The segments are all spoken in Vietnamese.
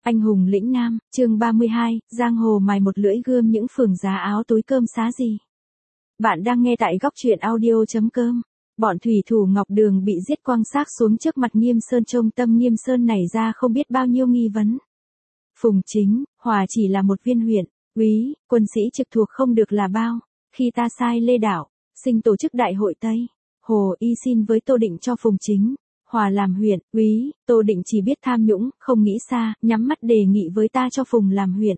Anh hùng lĩnh Nam, chương 32, giang hồ mài một lưỡi gươm những phường giá áo túi cơm xá gì. Bạn đang nghe tại góc truyện audio.com. Bọn thủy thủ Ngọc Đường bị giết quăng xác xuống trước mặt Nghiêm Sơn, trông tâm Nghiêm Sơn nảy ra không biết bao nhiêu nghi vấn. Phùng Chính, Hòa chỉ là một viên huyện, úy, quân sĩ trực thuộc không được là bao. Khi ta sai Lê Đảo, Sinh tổ chức đại hội Tây, Hồ y xin với Tô Định cho Phùng Chính, Hòa làm huyện, úy, Tô Định chỉ biết tham nhũng, không nghĩ xa, nhắm mắt đề nghị với ta cho Phùng làm huyện.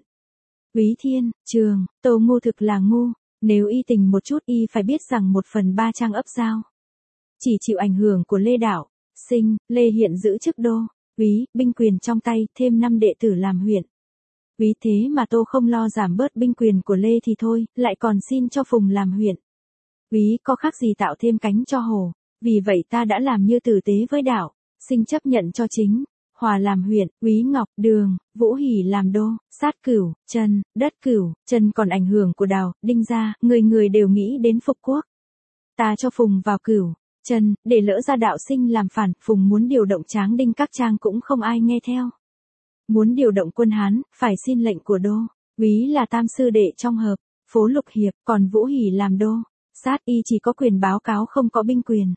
Úy Thiên, Trường, Tô ngu thực là ngu, nếu y tình một chút y phải biết rằng 1/3 trang ấp giao. Chỉ chịu ảnh hưởng của Lê Đảo, Sinh, Lê hiện giữ chức đô, úy, binh quyền trong tay, thêm 5 đệ tử làm huyện. Úy thế mà Tô không lo giảm bớt binh quyền của Lê thì thôi, lại còn xin cho Phùng làm huyện. Úy có khác gì tạo thêm cánh cho Hồ, vì vậy ta đã làm như tử tế với Đảo, Sinh chấp nhận cho Chính, Hòa làm huyện, úy Ngọc, Đường, Vũ Hỷ làm đô, sát Cửu, Trần, đất Cửu, Trần còn ảnh hưởng của Đào, Đinh gia, người người đều nghĩ đến phục quốc. Ta cho Phùng vào Cửu, Trần, để lỡ ra Đạo Sinh làm phản, Phùng muốn điều động Tráng Đinh các trang cũng không ai nghe theo. Muốn điều động quân Hán, phải xin lệnh của đô, úy là tam sư đệ trong hợp, phố Lục Hiệp, còn Vũ Hỷ làm đô, sát y chỉ có quyền báo cáo không có binh quyền.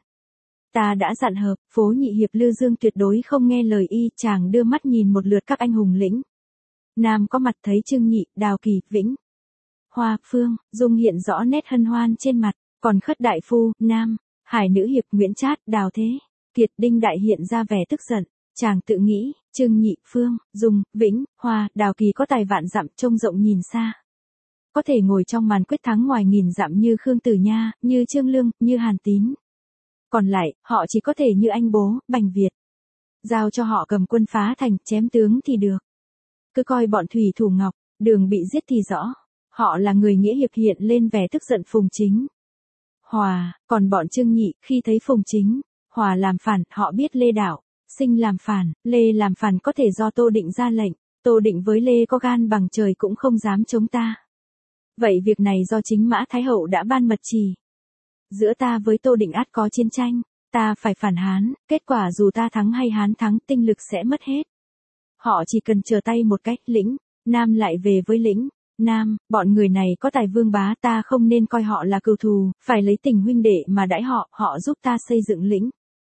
Ta đã dặn hợp, phố Nhị Hiệp Lư Dương tuyệt đối không nghe lời y, chàng đưa mắt nhìn một lượt các anh hùng lĩnh. Nam có mặt thấy Trương Nhị, Đào Kỳ, Vĩnh, Hoa, Phương, Dung hiện rõ nét hân hoan trên mặt, còn Khất đại phu, Nam, Hải nữ hiệp Nguyễn Trát, Đào Thế, Kiệt, Đinh đại hiện ra vẻ tức giận. Chàng tự nghĩ, Trương Nhị, Phương, Dung, Vĩnh, Hoa, Đào Kỳ có tài vạn dặm trông rộng nhìn xa. Có thể ngồi trong màn quyết thắng ngoài nghìn dặm như Khương Tử Nha, như Trương Lương, như Hàn Tín. Còn lại, họ chỉ có thể như anh Bố, Bành Việt. Giao cho họ cầm quân phá thành, chém tướng thì được. Cứ coi bọn thủy thủ Ngọc Đường bị giết thì rõ. Họ là người nghĩa hiệp hiện lên vẻ tức giận Phùng Chính, Hòa, còn bọn Trương Nhị, khi thấy Phùng Chính, Hòa làm phản, họ biết Lê Đảo, Sinh làm phản, Lê làm phản có thể do Tô Định ra lệnh, Tô Định với Lê có gan bằng trời cũng không dám chống ta. Vậy việc này do chính Mã Thái Hậu đã ban mật chỉ. Giữa ta với Tô Định ắt có chiến tranh, ta phải phản Hán, kết quả dù ta thắng hay Hán thắng tinh lực sẽ mất hết. Họ chỉ cần chờ tay một cách, lĩnh, Nam lại về với lĩnh, Nam, bọn người này có tài vương bá, ta không nên coi họ là cừu thù, phải lấy tình huynh đệ mà đãi họ, họ giúp ta xây dựng lĩnh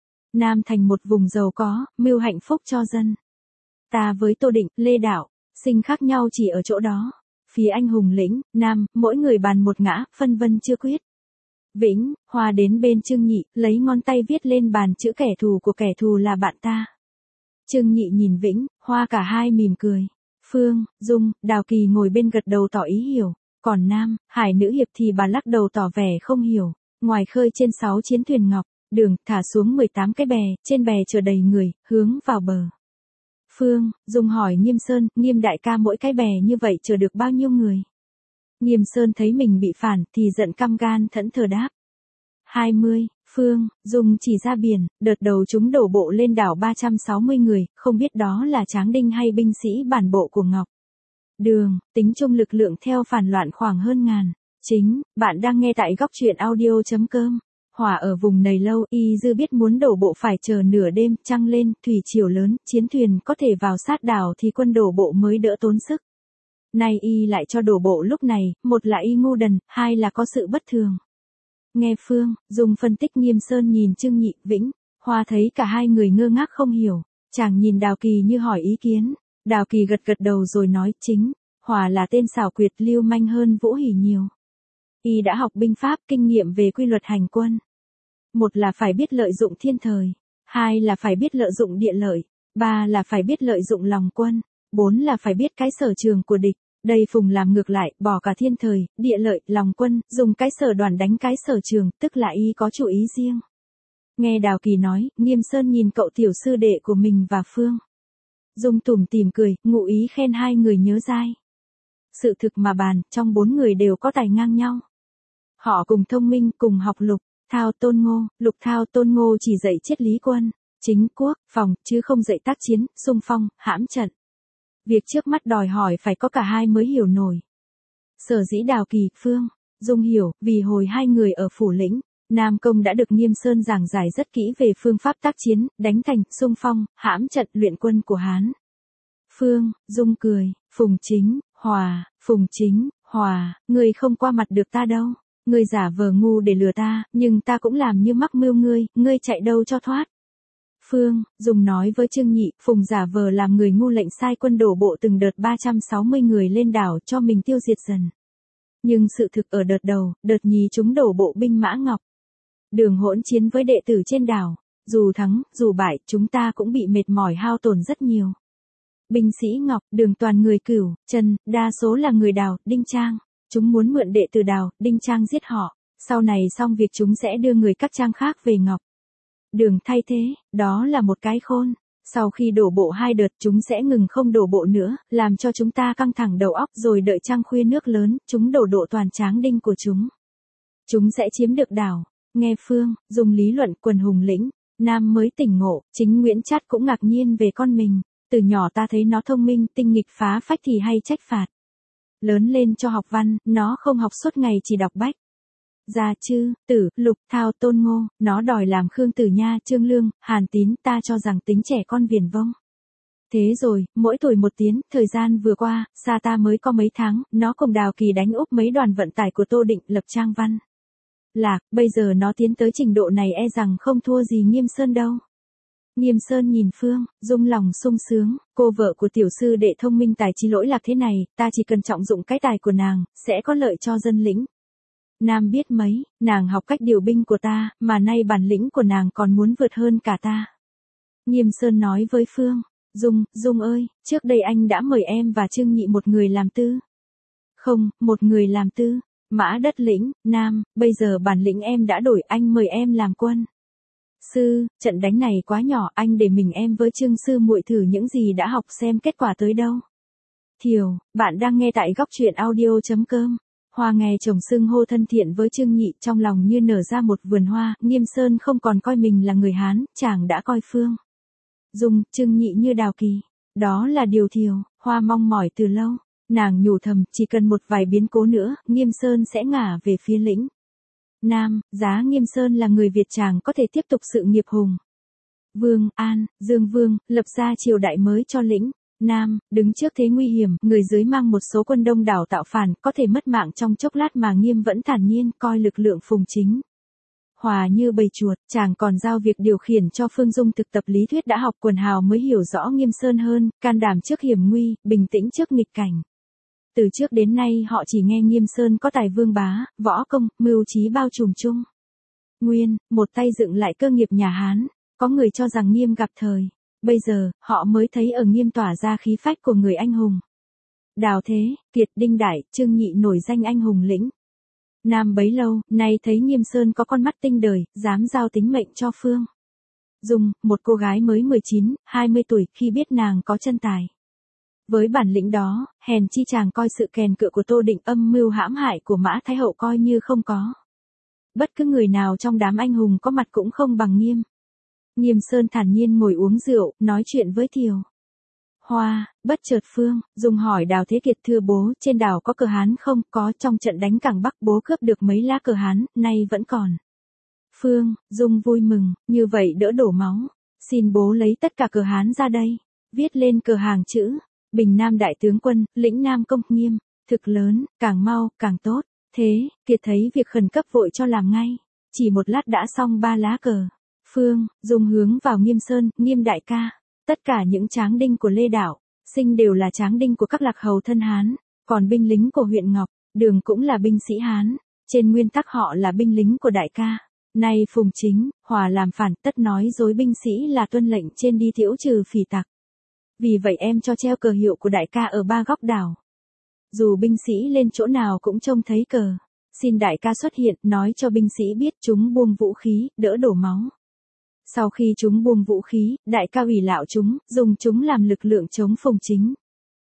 Nam thành một vùng giàu có, mưu hạnh phúc cho dân. Ta với Tô Định, Lê Đảo, Sinh khác nhau chỉ ở chỗ đó. Phía anh hùng lĩnh Nam, mỗi người bàn một ngã, phân vân chưa quyết. Vĩnh, Hoa đến bên Trương Nhị, lấy ngón tay viết lên bàn chữ kẻ thù của kẻ thù là bạn ta. Trương Nhị nhìn Vĩnh, Hoa cả hai mỉm cười. Phương, Dung, Đào Kỳ ngồi bên gật đầu tỏ ý hiểu. Còn Nam, Hải nữ hiệp thì bà lắc đầu tỏ vẻ không hiểu. Ngoài khơi trên 6 chiến thuyền Ngọc Đường, thả xuống 18 cái bè, trên bè chở đầy người, hướng vào bờ. Phương, Dung hỏi Nghiêm Sơn, Nghiêm đại ca mỗi cái bè như vậy chở được bao nhiêu người? Nghiêm Sơn thấy mình bị phản, thì giận căm gan thẫn thờ đáp. 20, Phương, Dung chỉ ra biển, đợt đầu chúng đổ bộ lên đảo 360 người, không biết đó là Tráng Đinh hay binh sĩ bản bộ của Ngọc Đường, tính chung lực lượng theo phản loạn khoảng hơn ngàn. Chính, bạn đang nghe tại góc truyện audio.com. Hòa ở vùng này lâu, y dư biết muốn đổ bộ phải chờ nửa đêm, trăng lên, thủy triều lớn, chiến thuyền có thể vào sát đảo thì quân đổ bộ mới đỡ tốn sức. Nay y lại cho đổ bộ lúc này, một là y ngu đần, hai là có sự bất thường. Nghe Phương, Dung phân tích, Nghiêm Sơn nhìn Trương Nhị, Vĩnh, Hoa thấy cả hai người ngơ ngác không hiểu, chàng nhìn Đào Kỳ như hỏi ý kiến. Đào Kỳ gật gật đầu rồi nói, Chính, Hòa là tên xảo quyệt lưu manh hơn Vũ Hỷ nhiều. Y đã học binh pháp, kinh nghiệm về quy luật hành quân. Một là phải biết lợi dụng thiên thời, hai là phải biết lợi dụng địa lợi, ba là phải biết lợi dụng lòng quân, bốn là phải biết cái sở trường của địch. Đây Phùng làm ngược lại, bỏ cả thiên thời, địa lợi, lòng quân, dùng cái sở đoàn đánh cái sở trường, tức là y có chủ ý riêng. Nghe Đào Kỳ nói, Nghiêm Sơn nhìn cậu tiểu sư đệ của mình và Phương. Dung tủm tỉm cười, ngụ ý khen hai người nhớ dai. Sự thực mà bàn, trong 4 người đều có tài ngang nhau. Họ cùng thông minh, cùng học Lục Thao Tôn Ngô, Lục Thao Tôn Ngô chỉ dạy triết lý quân, chính quốc, phòng, chứ không dạy tác chiến, xung phong, hãm trận. Việc trước mắt đòi hỏi phải có cả hai mới hiểu nổi. Sở dĩ Đào Kỳ, Phương, Dung hiểu, vì hồi hai người ở phủ lĩnh Nam Công đã được Nghiêm Sơn giảng giải rất kỹ về phương pháp tác chiến, đánh thành, xung phong, hãm trận, luyện quân của Hán. Phương, Dung cười, Phùng Chính, Hòa, Phùng Chính, Hòa, ngươi không qua mặt được ta đâu. Ngươi giả vờ ngu để lừa ta, nhưng ta cũng làm như mắc mưu ngươi chạy đâu cho thoát. Phương, Dung nói với Trương Nhị, Phùng giả vờ làm người ngu lệnh sai quân đổ bộ từng đợt 360 người lên đảo cho mình tiêu diệt dần. Nhưng sự thực ở đợt đầu, đợt nhì chúng đổ bộ binh Mã Ngọc. Đường hỗn chiến với đệ tử trên đảo, dù thắng, dù bại, chúng ta cũng bị mệt mỏi hao tổn rất nhiều. Binh sĩ Ngọc, Đường toàn người Cửu, Trần, đa số là người Đào, Đinh Trang. Chúng muốn mượn đệ tử Đào, Đinh Trang giết họ, sau này xong việc chúng sẽ đưa người các trang khác về Ngọc Đường thay thế, đó là một cái khôn. Sau khi đổ bộ 2 đợt chúng sẽ ngừng không đổ bộ nữa, làm cho chúng ta căng thẳng đầu óc rồi đợi trăng khuya nước lớn, chúng đổ độ toàn tráng đinh của chúng. Chúng sẽ chiếm được đảo. Nghe Phương, Dùng lý luận quần hùng lĩnh, Nam mới tỉnh ngộ, chính Nguyễn Trát cũng ngạc nhiên về con mình. Từ nhỏ ta thấy nó thông minh, tinh nghịch phá phách thì hay trách phạt. Lớn lên cho học văn, nó không học suốt ngày chỉ đọc bách. Gia Chư, Tử, Lục, Thao, Tôn Ngô, nó đòi làm Khương Tử Nha, Trương Lương, Hàn Tín, ta cho rằng tính trẻ con viển vông. Thế rồi, mỗi tuổi một tiến, thời gian vừa qua, xa ta mới có mấy tháng, nó cùng Đào Kỳ đánh úp mấy đoàn vận tải của Tô Định lập trang văn. Lạc, bây giờ nó tiến tới trình độ này e rằng không thua gì Nghiêm Sơn đâu. Nghiêm Sơn nhìn Phương, Dung lòng sung sướng, cô vợ của tiểu sư đệ thông minh tài trí lỗi lạc thế này, ta chỉ cần trọng dụng cái tài của nàng, sẽ có lợi cho dân lĩnh. Nam biết mấy, nàng học cách điều binh của ta, mà nay bản lĩnh của nàng còn muốn vượt hơn cả ta. Nghiêm Sơn nói với Phương, Dung ơi, trước đây anh đã mời em và Trương Nhị một người làm tư. Không, một người làm tư, Mã Đất Lĩnh, Nam, bây giờ bản lĩnh em đã đổi, anh mời em làm quân. Sư, trận đánh này quá nhỏ, anh để mình em với Trương sư muội thử những gì đã học xem kết quả tới đâu. Thiều, bạn đang nghe tại góc truyện audio.com. Hoa nghe chồng xưng hô thân thiện với Trương Nhị, trong lòng như nở ra một vườn hoa, Nghiêm Sơn không còn coi mình là người Hán, chàng đã coi Phương, Dung, Trương Nhị như Đào Kỳ. Đó là điều Thiều, Hoa mong mỏi từ lâu. Nàng nhủ thầm, chỉ cần một vài biến cố nữa, Nghiêm Sơn sẽ ngả về phía lĩnh Nam, giá Nghiêm Sơn là người Việt chàng có thể tiếp tục sự nghiệp hùng. Vương An, Dương Vương, lập ra triều đại mới cho lĩnh Nam, đứng trước thế nguy hiểm, người dưới mang một số quân đông đảo tạo phản, có thể mất mạng trong chốc lát mà Nghiêm vẫn thản nhiên coi lực lượng Phùng Chính. Hòa như bầy chuột, chàng còn giao việc điều khiển cho Phương Dung thực tập lý thuyết đã học quần hào mới hiểu rõ Nghiêm Sơn hơn, can đảm trước hiểm nguy, bình tĩnh trước nghịch cảnh. Từ trước đến nay họ chỉ nghe Nghiêm Sơn có tài vương bá, võ công, mưu trí bao trùm chung. Nguyên, một tay dựng lại cơ nghiệp nhà Hán, có người cho rằng Nghiêm gặp thời. Bây giờ, họ mới thấy ở Nghiêm tỏa ra khí phách của người anh hùng. Đào Thế, Kiệt, Đinh Đại, Trương Nhị nổi danh anh hùng lĩnh Nam bấy lâu, nay thấy Nghiêm Sơn có con mắt tinh đời, dám giao tính mệnh cho Phương Dung, một cô gái mới 19, 20 tuổi, khi biết nàng có chân tài. Với bản lĩnh đó, hèn chi chàng coi sự kèn cựa của Tô Định, âm mưu hãm hại của Mã Thái Hậu coi như không có. Bất cứ người nào trong đám anh hùng có mặt cũng không bằng Nghiêm. Nghiêm Sơn thản nhiên ngồi uống rượu, nói chuyện với Thiều. Hoa, bất chợt Phương, Dung hỏi Đào Thế Kiệt, thưa bố, trên đảo có cờ Hán không? Có, trong trận đánh cảng Bắc bố cướp được mấy lá cờ Hán, nay vẫn còn. Phương, Dung vui mừng, như vậy đỡ đổ máu. Xin bố lấy tất cả cờ Hán ra đây. Viết lên cờ hàng chữ, Bình Nam đại tướng quân, lĩnh Nam công, Nghiêm, thực lớn, càng mau, càng tốt. Thế, Kiệt thấy việc khẩn cấp vội cho làm ngay. Chỉ một lát đã xong 3 lá cờ. Phương, Dung hướng vào Nghiêm Sơn, Nghiêm đại ca. Tất cả những tráng đinh của Lê Đảo, Sinh đều là tráng đinh của các lạc hầu thân Hán. Còn binh lính của huyện Ngọc, Đường cũng là binh sĩ Hán. Trên nguyên tắc họ là binh lính của đại ca. Nay Phùng Chính, Hòa làm phản, tất nói dối binh sĩ là tuân lệnh trên đi thiễu trừ phỉ tặc. Vì vậy em cho treo cờ hiệu của đại ca ở 3 góc đảo. Dù binh sĩ lên chỗ nào cũng trông thấy cờ. Xin đại ca xuất hiện, nói cho binh sĩ biết chúng buông vũ khí, đỡ đổ máu. Sau khi chúng buông vũ khí, đại ca ủy lạo chúng, dùng chúng làm lực lượng chống Phùng Chính.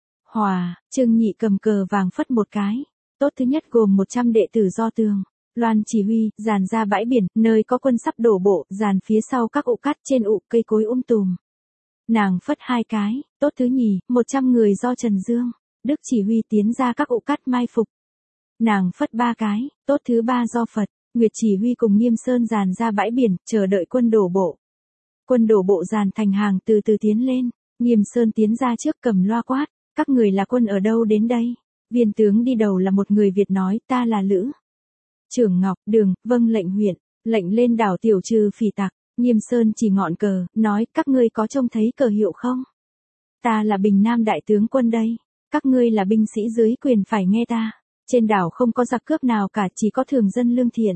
Hòa, Trương Nhị cầm cờ vàng phất một cái. Tốt thứ nhất gồm 100 đệ tử do Tường, Loan chỉ huy, dàn ra bãi biển, nơi có quân sắp đổ bộ, dàn phía sau các ụ cát, trên ụ cây cối tùm. Nàng phất 2 cái, tốt thứ nhì, 100 người do Trần Dương, Đức chỉ huy tiến ra các ụ cát mai phục. Nàng phất 3 cái, tốt thứ 3 do Phật, Nguyệt chỉ huy cùng Nghiêm Sơn dàn ra bãi biển, chờ đợi quân đổ bộ. Quân đổ bộ dàn thành hàng từ từ tiến lên, Nghiêm Sơn tiến ra trước cầm loa quát, các người là quân ở đâu đến đây? Viên tướng đi đầu là một người Việt nói, ta là Lữ Trưởng Ngọc, Đường, vâng lệnh huyện, lệnh lên đảo tiểu trừ phỉ tặc. Nghiêm Sơn chỉ ngọn cờ, nói, các ngươi có trông thấy cờ hiệu không? Ta là Bình Nam đại tướng quân đây, các ngươi là binh sĩ dưới quyền phải nghe ta. Trên đảo không có giặc cướp nào cả, chỉ có thường dân lương thiện.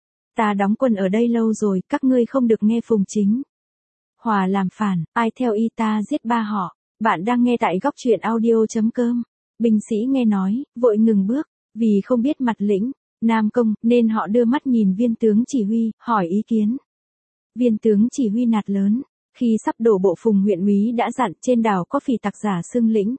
Ta đóng quân ở đây lâu rồi, các ngươi không được nghe Phùng Chính Hòa làm phản, ai theo y ta giết ba họ. Bạn đang nghe tại góc truyện audio.com. Binh sĩ nghe nói, vội ngừng bước, vì không biết mặt lĩnh Nam Công, nên họ đưa mắt nhìn viên tướng chỉ huy, hỏi ý kiến. Viên tướng chỉ huy nạt lớn, khi sắp đổ bộ Phùng huyện úy đã dặn trên đảo có phỉ tặc giả xưng lĩnh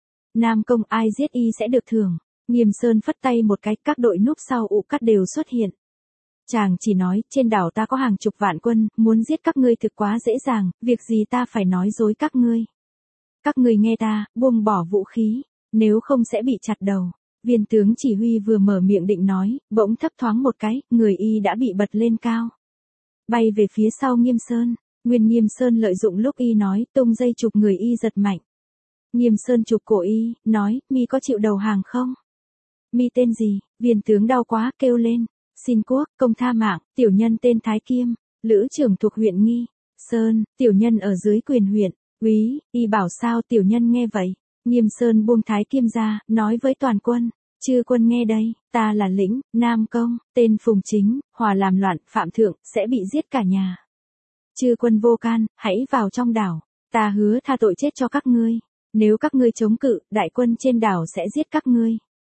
Nam Công, ai giết y sẽ được thưởng. Nghiêm Sơn phất tay một cái, các đội núp sau ụ cắt đều xuất hiện. Chàng chỉ nói, trên đảo ta có hàng chục vạn quân, muốn giết các ngươi thực quá dễ dàng, việc gì ta phải nói dối các ngươi. Các ngươi nghe ta, buông bỏ vũ khí, nếu không sẽ bị chặt đầu. Viên tướng chỉ huy vừa mở miệng định nói, bỗng thấp thoáng một cái, người y đã bị bật lên cao, bay về phía sau Nghiêm Sơn. Nguyên Nghiêm Sơn lợi dụng lúc y nói, tung dây chụp người y giật mạnh. Nghiêm Sơn chụp cổ y, nói, mi có chịu đầu hàng không? Mi tên gì? Viên tướng đau quá, kêu lên, xin quốc, công tha mạng, tiểu nhân tên Thái Kiêm, Lữ trưởng thuộc huyện Nghi Sơn, tiểu nhân ở dưới quyền huyện úy. Y bảo sao tiểu nhân nghe vậy? Nghiêm Sơn buông Thái Kiêm ra, nói với toàn quân, chư quân nghe đây, ta là lĩnh Nam Công, tên Phùng Chính Hòa làm loạn, phạm thượng, sẽ bị giết cả nhà. Chư quân vô can, hãy vào trong đảo, ta hứa tha tội chết cho các ngươi. Nếu các ngươi chống cự, đại quân trên đảo sẽ giết các ngươi.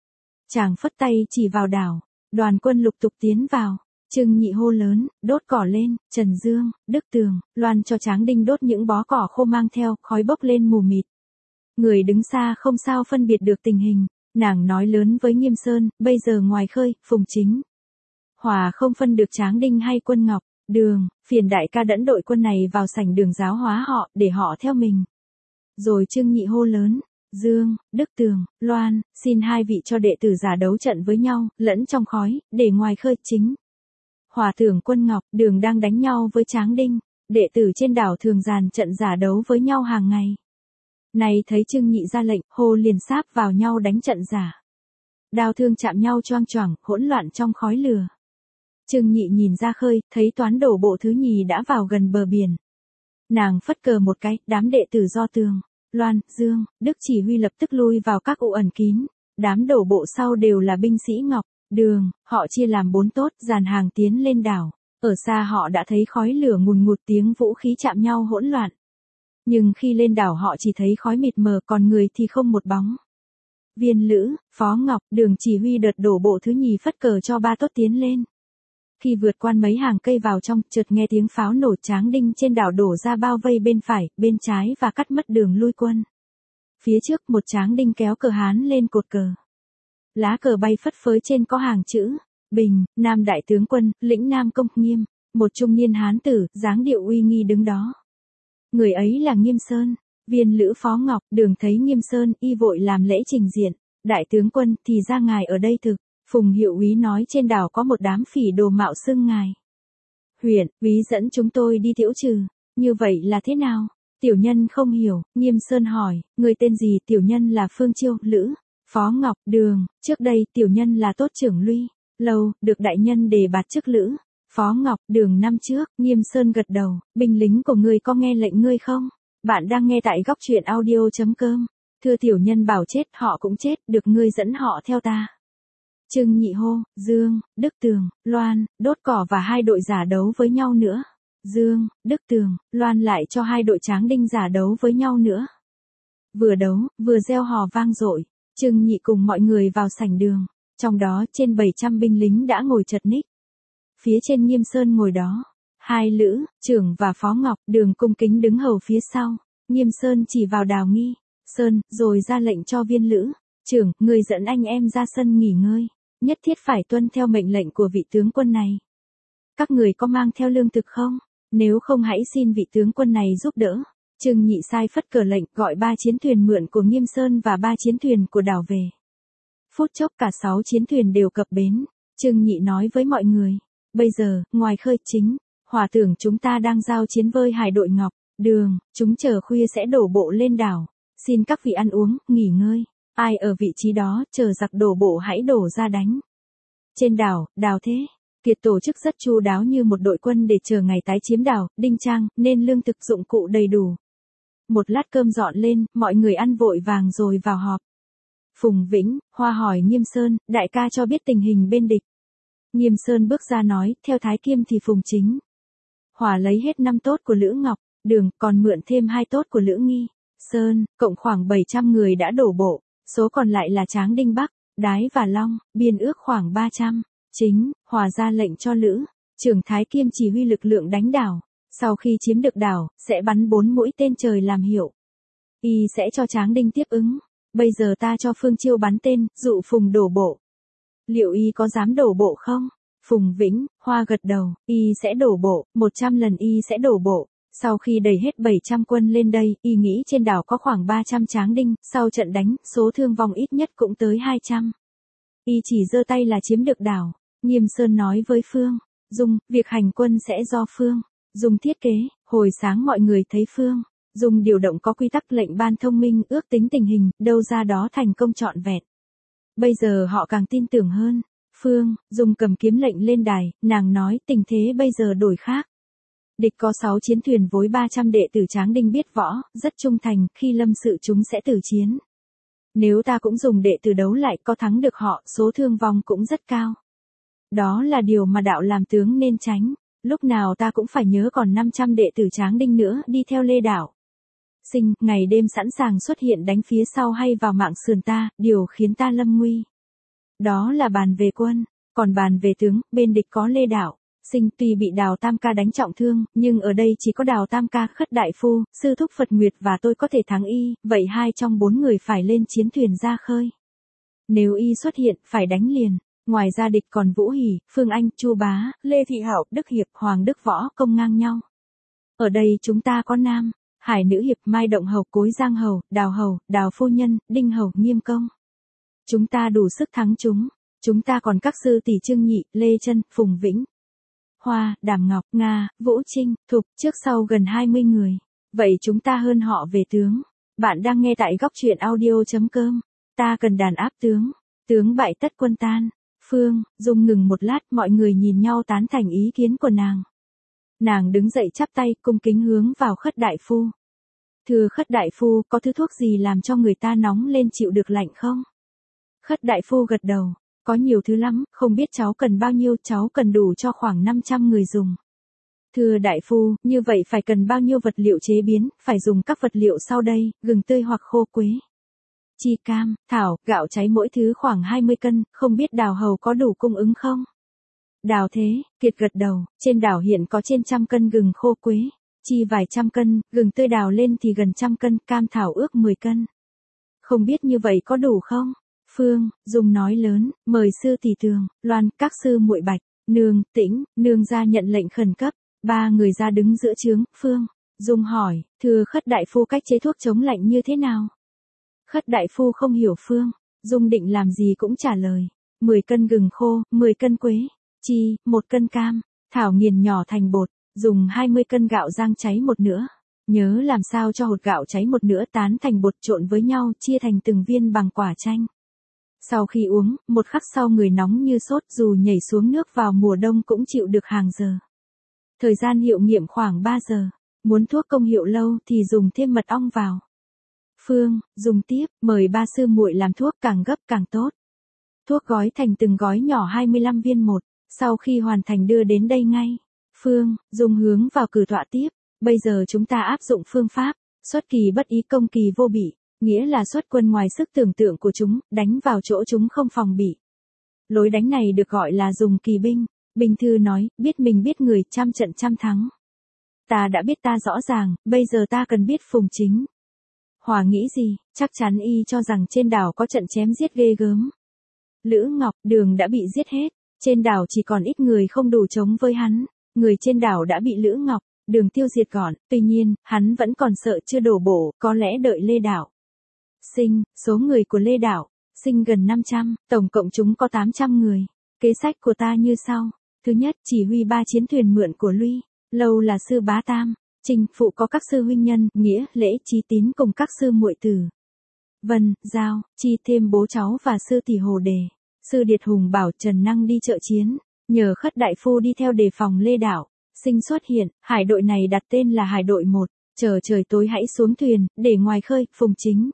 Chàng phất tay chỉ vào đảo, đoàn quân lục tục tiến vào. Trương Nhị hô lớn, đốt cỏ lên. Trần Dương, Đức Tường, loan cho Tráng Đinh đốt những bó cỏ khô mang theo, khói bốc lên mù mịt. Người đứng xa không sao phân biệt được tình hình. Nàng nói lớn với Nghiêm Sơn, bây giờ ngoài khơi, Phùng Chính Hòa không phân được Tráng Đinh hay quân Ngọc, Đường, phiền đại ca dẫn đội quân này vào sảnh đường giáo hóa họ, để họ theo mình. Rồi Trương Nhị hô lớn, Dương, Đức Tường, Loan, xin hai vị cho đệ tử giả đấu trận với nhau, lẫn trong khói, để ngoài khơi. Chính Hòa tưởng quân Ngọc, Đường đang đánh nhau với Tráng Đinh, đệ tử trên đảo thường dàn trận giả đấu với nhau hàng ngày. Này thấy Trương Nhị ra lệnh, hô liền sáp vào nhau đánh trận giả. Đao thương chạm nhau choang choảng, hỗn loạn trong khói lửa. Trương Nhị nhìn ra khơi, thấy toán đổ bộ thứ nhì đã vào gần bờ biển. Nàng phất cờ một cái, đám đệ tử do Tường, Loan, Dương, Đức chỉ huy lập tức lui vào các ụ ẩn kín. Đám đổ bộ sau đều là binh sĩ Ngọc, Đường, họ chia làm 4 tốt, dàn hàng tiến lên đảo. Ở xa họ đã thấy khói lửa ngùn ngụt, tiếng vũ khí chạm nhau hỗn loạn. Nhưng khi lên đảo họ chỉ thấy khói mịt mờ, còn người thì không một bóng. Viên Lữ, Phó Ngọc, Đường chỉ huy đợt đổ bộ thứ nhì phất cờ cho ba tốt tiến lên. Khi vượt qua mấy hàng cây vào trong, chợt nghe tiếng pháo nổ. Tráng Đinh trên đảo đổ ra bao vây bên phải, bên trái và cắt mất đường lui quân. Phía trước một Tráng Đinh kéo cờ Hán lên cột cờ. Lá cờ bay phất phới, trên có hàng chữ, Bình, Nam đại tướng quân, lĩnh Nam Công. Nghiêm, một trung niên Hán tử, dáng điệu uy nghi đứng đó. Người ấy là Nghiêm Sơn. Viên Lữ, Phó Ngọc, Đường thấy Nghiêm Sơn, y vội làm lễ trình diện. Đại tướng quân, thì ra ngài ở đây thực. Phùng hiệu úy nói trên đảo có một đám phỉ đồ mạo xưng ngài huyện úy dẫn chúng tôi đi tiễu trừ. Như vậy là thế nào? Tiểu nhân không hiểu. Nghiêm Sơn hỏi, người tên gì? Tiểu nhân là Phương Chiêu. Lữ, Phó Ngọc, Đường, trước đây tiểu nhân là tốt trưởng Luy Lâu, được đại nhân đề bạt chức Lữ, Phó Ngọc, Đường năm trước. Nghiêm Sơn gật đầu, binh lính của ngươi có nghe lệnh ngươi không? Bạn đang nghe tại góc truyện audio.com. Thưa tiểu nhân bảo chết, họ cũng chết, được ngươi dẫn họ theo ta. Trương Nhị hô, Dương, Đức Tường, Loan, đốt cỏ và hai đội giả đấu với nhau nữa. Dương, Đức Tường, Loan lại cho hai đội Tráng Đinh giả đấu với nhau nữa. Vừa đấu, vừa reo hò vang dội. Trương Nhị cùng mọi người vào sảnh đường. Trong đó trên 700 binh lính đã ngồi chật ních. Phía trên Nghiêm Sơn ngồi đó. Hai Lữ, Trưởng và Phó Ngọc, Đường cung kính đứng hầu phía sau. Nghiêm Sơn chỉ vào Đào Nghi Sơn, rồi ra lệnh cho Viên Lữ, Trưởng, người dẫn anh em ra sân nghỉ ngơi. Nhất thiết phải tuân theo mệnh lệnh của vị tướng quân này. Các người có mang theo lương thực không? Nếu không hãy xin vị tướng quân này giúp đỡ. Trương Nhị sai phất cờ lệnh, gọi 3 chiến thuyền mượn của Nghiêm Sơn và 3 chiến thuyền của đảo về. Phút chốc cả 6 chiến thuyền đều cập bến. Trương Nhị nói với mọi người, bây giờ, ngoài khơi Chính Hòa tưởng chúng ta đang giao chiến với hải đội Ngọc, Đường, chúng chờ khuya sẽ đổ bộ lên đảo. Xin các vị ăn uống, nghỉ ngơi. Ai ở vị trí đó, chờ giặc đổ bộ hãy đổ ra đánh. Trên đảo, Đào Thế, Kiệt tổ chức rất chu đáo như một đội quân để chờ ngày tái chiếm đảo, Đinh Trang, nên lương thực dụng cụ đầy đủ. Một lát cơm dọn lên, mọi người ăn vội vàng rồi vào họp. Phùng Vĩnh, Hoa hỏi Nghiêm Sơn, đại ca cho biết tình hình bên địch. Nghiêm Sơn bước ra nói, theo Thái Kiêm thì Phùng Chính. Hòa lấy hết 5 tốt của Lữ Ngọc, Đường, còn mượn thêm 2 tốt của Lữ Nghi, Sơn, cộng khoảng 700 người đã đổ bộ, số còn lại là Tráng Đinh Bắc, Đái và Long, biên ước khoảng 300. Chính, Hòa ra lệnh cho Lữ, trưởng Thái Kiêm chỉ huy lực lượng đánh đảo, sau khi chiếm được đảo, sẽ bắn 4 mũi tên trời làm hiệu. Y sẽ cho Tráng Đinh tiếp ứng, bây giờ ta cho Phương Chiêu bắn tên, dụ Phùng đổ bộ. Liệu Y có dám đổ bộ không? Phùng Vĩnh, Hoa gật đầu, Y sẽ đổ bộ, 100 lần Y sẽ đổ bộ. Sau khi đẩy hết 700 quân lên đây, Y nghĩ trên đảo có khoảng 300 Tráng Đinh, sau trận đánh, số thương vong ít nhất cũng tới 200. Y chỉ giơ tay là chiếm được đảo. Nghiêm Sơn nói với Phương Dung, việc hành quân sẽ do Phương Dung thiết kế. Hồi sáng mọi người thấy Phương Dung điều động có quy tắc lệnh ban thông minh ước tính tình hình, đâu ra đó thành công trọn vẹn. Bây giờ họ càng tin tưởng hơn. Phương Dung cầm kiếm lệnh lên đài, nàng nói tình thế bây giờ đổi khác. Địch có 6 chiến thuyền với 300 đệ tử Tráng Đinh biết võ, rất trung thành, khi lâm sự chúng sẽ tử chiến. Nếu ta cũng dùng đệ tử đấu lại có thắng được họ, số thương vong cũng rất cao. Đó là điều mà đạo làm tướng nên tránh. Lúc nào ta cũng phải nhớ còn 500 đệ tử Tráng Đinh nữa đi theo Lê Đảo. Sinh, ngày đêm sẵn sàng xuất hiện đánh phía sau hay vào mạng sườn ta, điều khiến ta lâm nguy. Đó là bàn về quân, còn bàn về tướng, bên địch có Lê Đảo. Sinh tuy bị Đào Tam Ca đánh trọng thương, nhưng ở đây chỉ có Đào Tam Ca, Khất Đại Phu, Sư Thúc Phật Nguyệt và tôi có thể thắng Y, vậy 2 trong 4 người phải lên chiến thuyền ra khơi. Nếu Y xuất hiện, phải đánh liền. Ngoài ra địch còn Vũ Hỷ, Phương Anh, Chu Bá, Lê Thị Hảo, Đức Hiệp, Hoàng Đức Võ công ngang nhau. Ở đây chúng ta có Nam, Hải Nữ Hiệp, Mai Động Hầu, Cối Giang Hầu, Đào Phu Nhân, Đinh Hầu, Nghiêm Công. Chúng ta đủ sức thắng chúng. Chúng ta còn các sư tỷ Trương Nhị, Lê Chân, Phùng Vĩnh, Hoa, Đàm Ngọc, Nga, Vũ Trinh, Thục, trước sau gần 20 người. Vậy chúng ta hơn họ về tướng. Bạn đang nghe tại góc truyện audio.com. Ta cần đàn áp tướng. Tướng bại tất quân tan. Phương Dung ngừng một lát, mọi người nhìn nhau tán thành ý kiến của nàng. Nàng đứng dậy chắp tay, cung kính hướng vào Khất Đại Phu. Thưa Khất Đại Phu, có thứ thuốc gì làm cho người ta nóng lên chịu được lạnh không? Khất Đại Phu gật đầu. Có nhiều thứ lắm, không biết cháu cần bao nhiêu, cháu cần đủ cho khoảng 500 người dùng. Thưa đại phu, như vậy phải cần bao nhiêu vật liệu chế biến, phải dùng các vật liệu sau đây, gừng tươi hoặc khô quế, chi cam, thảo, gạo cháy mỗi thứ khoảng 20 cân, không biết Đào Hầu có đủ cung ứng không? Đào Thế, Kiệt gật đầu, trên đảo hiện có trên 100 cân gừng khô quế, chi vài trăm cân, gừng tươi đào lên thì gần 100 cân, cam thảo ước 10 cân. Không biết như vậy có đủ không? Phương Dung nói lớn, mời sư tỷ Tường, Loan, các sư muội Bạch, Nương, Tĩnh, Nương ra nhận lệnh khẩn cấp. 3 người ra đứng giữa trướng. Phương Dung hỏi, thưa Khất Đại Phu, cách chế thuốc chống lạnh như thế nào? Khất Đại Phu không hiểu Phương Dung định làm gì cũng trả lời. 10 cân gừng khô, 10 cân quế, chi, 1 cân cam, thảo nghiền nhỏ thành bột, dùng 20 cân gạo rang cháy một nửa. Nhớ làm sao cho hột gạo cháy một nửa tán thành bột, trộn với nhau, chia thành từng viên bằng quả chanh. Sau khi uống, một khắc sau người nóng như sốt, dù nhảy xuống nước vào mùa đông cũng chịu được hàng giờ. Thời gian hiệu nghiệm khoảng 3 giờ. Muốn thuốc công hiệu lâu thì dùng thêm mật ong vào. Phương Dung tiếp, mời 3 sư muội làm thuốc, càng gấp càng tốt. Thuốc gói thành từng gói nhỏ 25 viên một, sau khi hoàn thành đưa đến đây ngay. Phương Dung hướng vào cử tọa tiếp, bây giờ chúng ta áp dụng phương pháp, xuất kỳ bất ý công kỳ vô bị. Nghĩa là xuất quân ngoài sức tưởng tượng của chúng, đánh vào chỗ chúng không phòng bị. Lối đánh này được gọi là dùng kỳ binh. Binh thư nói, biết mình biết người, trăm trận trăm thắng. Ta đã biết ta rõ ràng, bây giờ ta cần biết Phùng Chính. Hòa nghĩ gì, chắc chắn y cho rằng trên đảo có trận chém giết ghê gớm. Lữ Ngọc, Đường đã bị giết hết, trên đảo chỉ còn ít người không đủ chống với hắn. Người trên đảo đã bị Lữ Ngọc, Đường tiêu diệt gọn, tuy nhiên, hắn vẫn còn sợ chưa đổ bộ, có lẽ đợi Lê Đảo. Sinh, số người của Lê Đảo, Sinh gần 500, tổng cộng chúng có 800 người. Kế sách của ta như sau. Thứ nhất, chỉ huy 3 chiến thuyền mượn của Luy Lâu là sư Bá Tam. Trinh phụ có các sư huynh nhân, Nghĩa, Lễ, Chí Tín cùng các sư muội tử. Vân, Giao, Chi thêm bố cháu và sư tỷ Hồ Đề. Sư Điệt Hùng bảo Trần Năng đi trợ chiến, nhờ Khất đại phu đi theo đề phòng Lê Đạo. Sinh xuất hiện, hải đội này đặt tên là Hải đội 1, chờ trời tối hãy xuống thuyền, để ngoài khơi, Phùng Chính.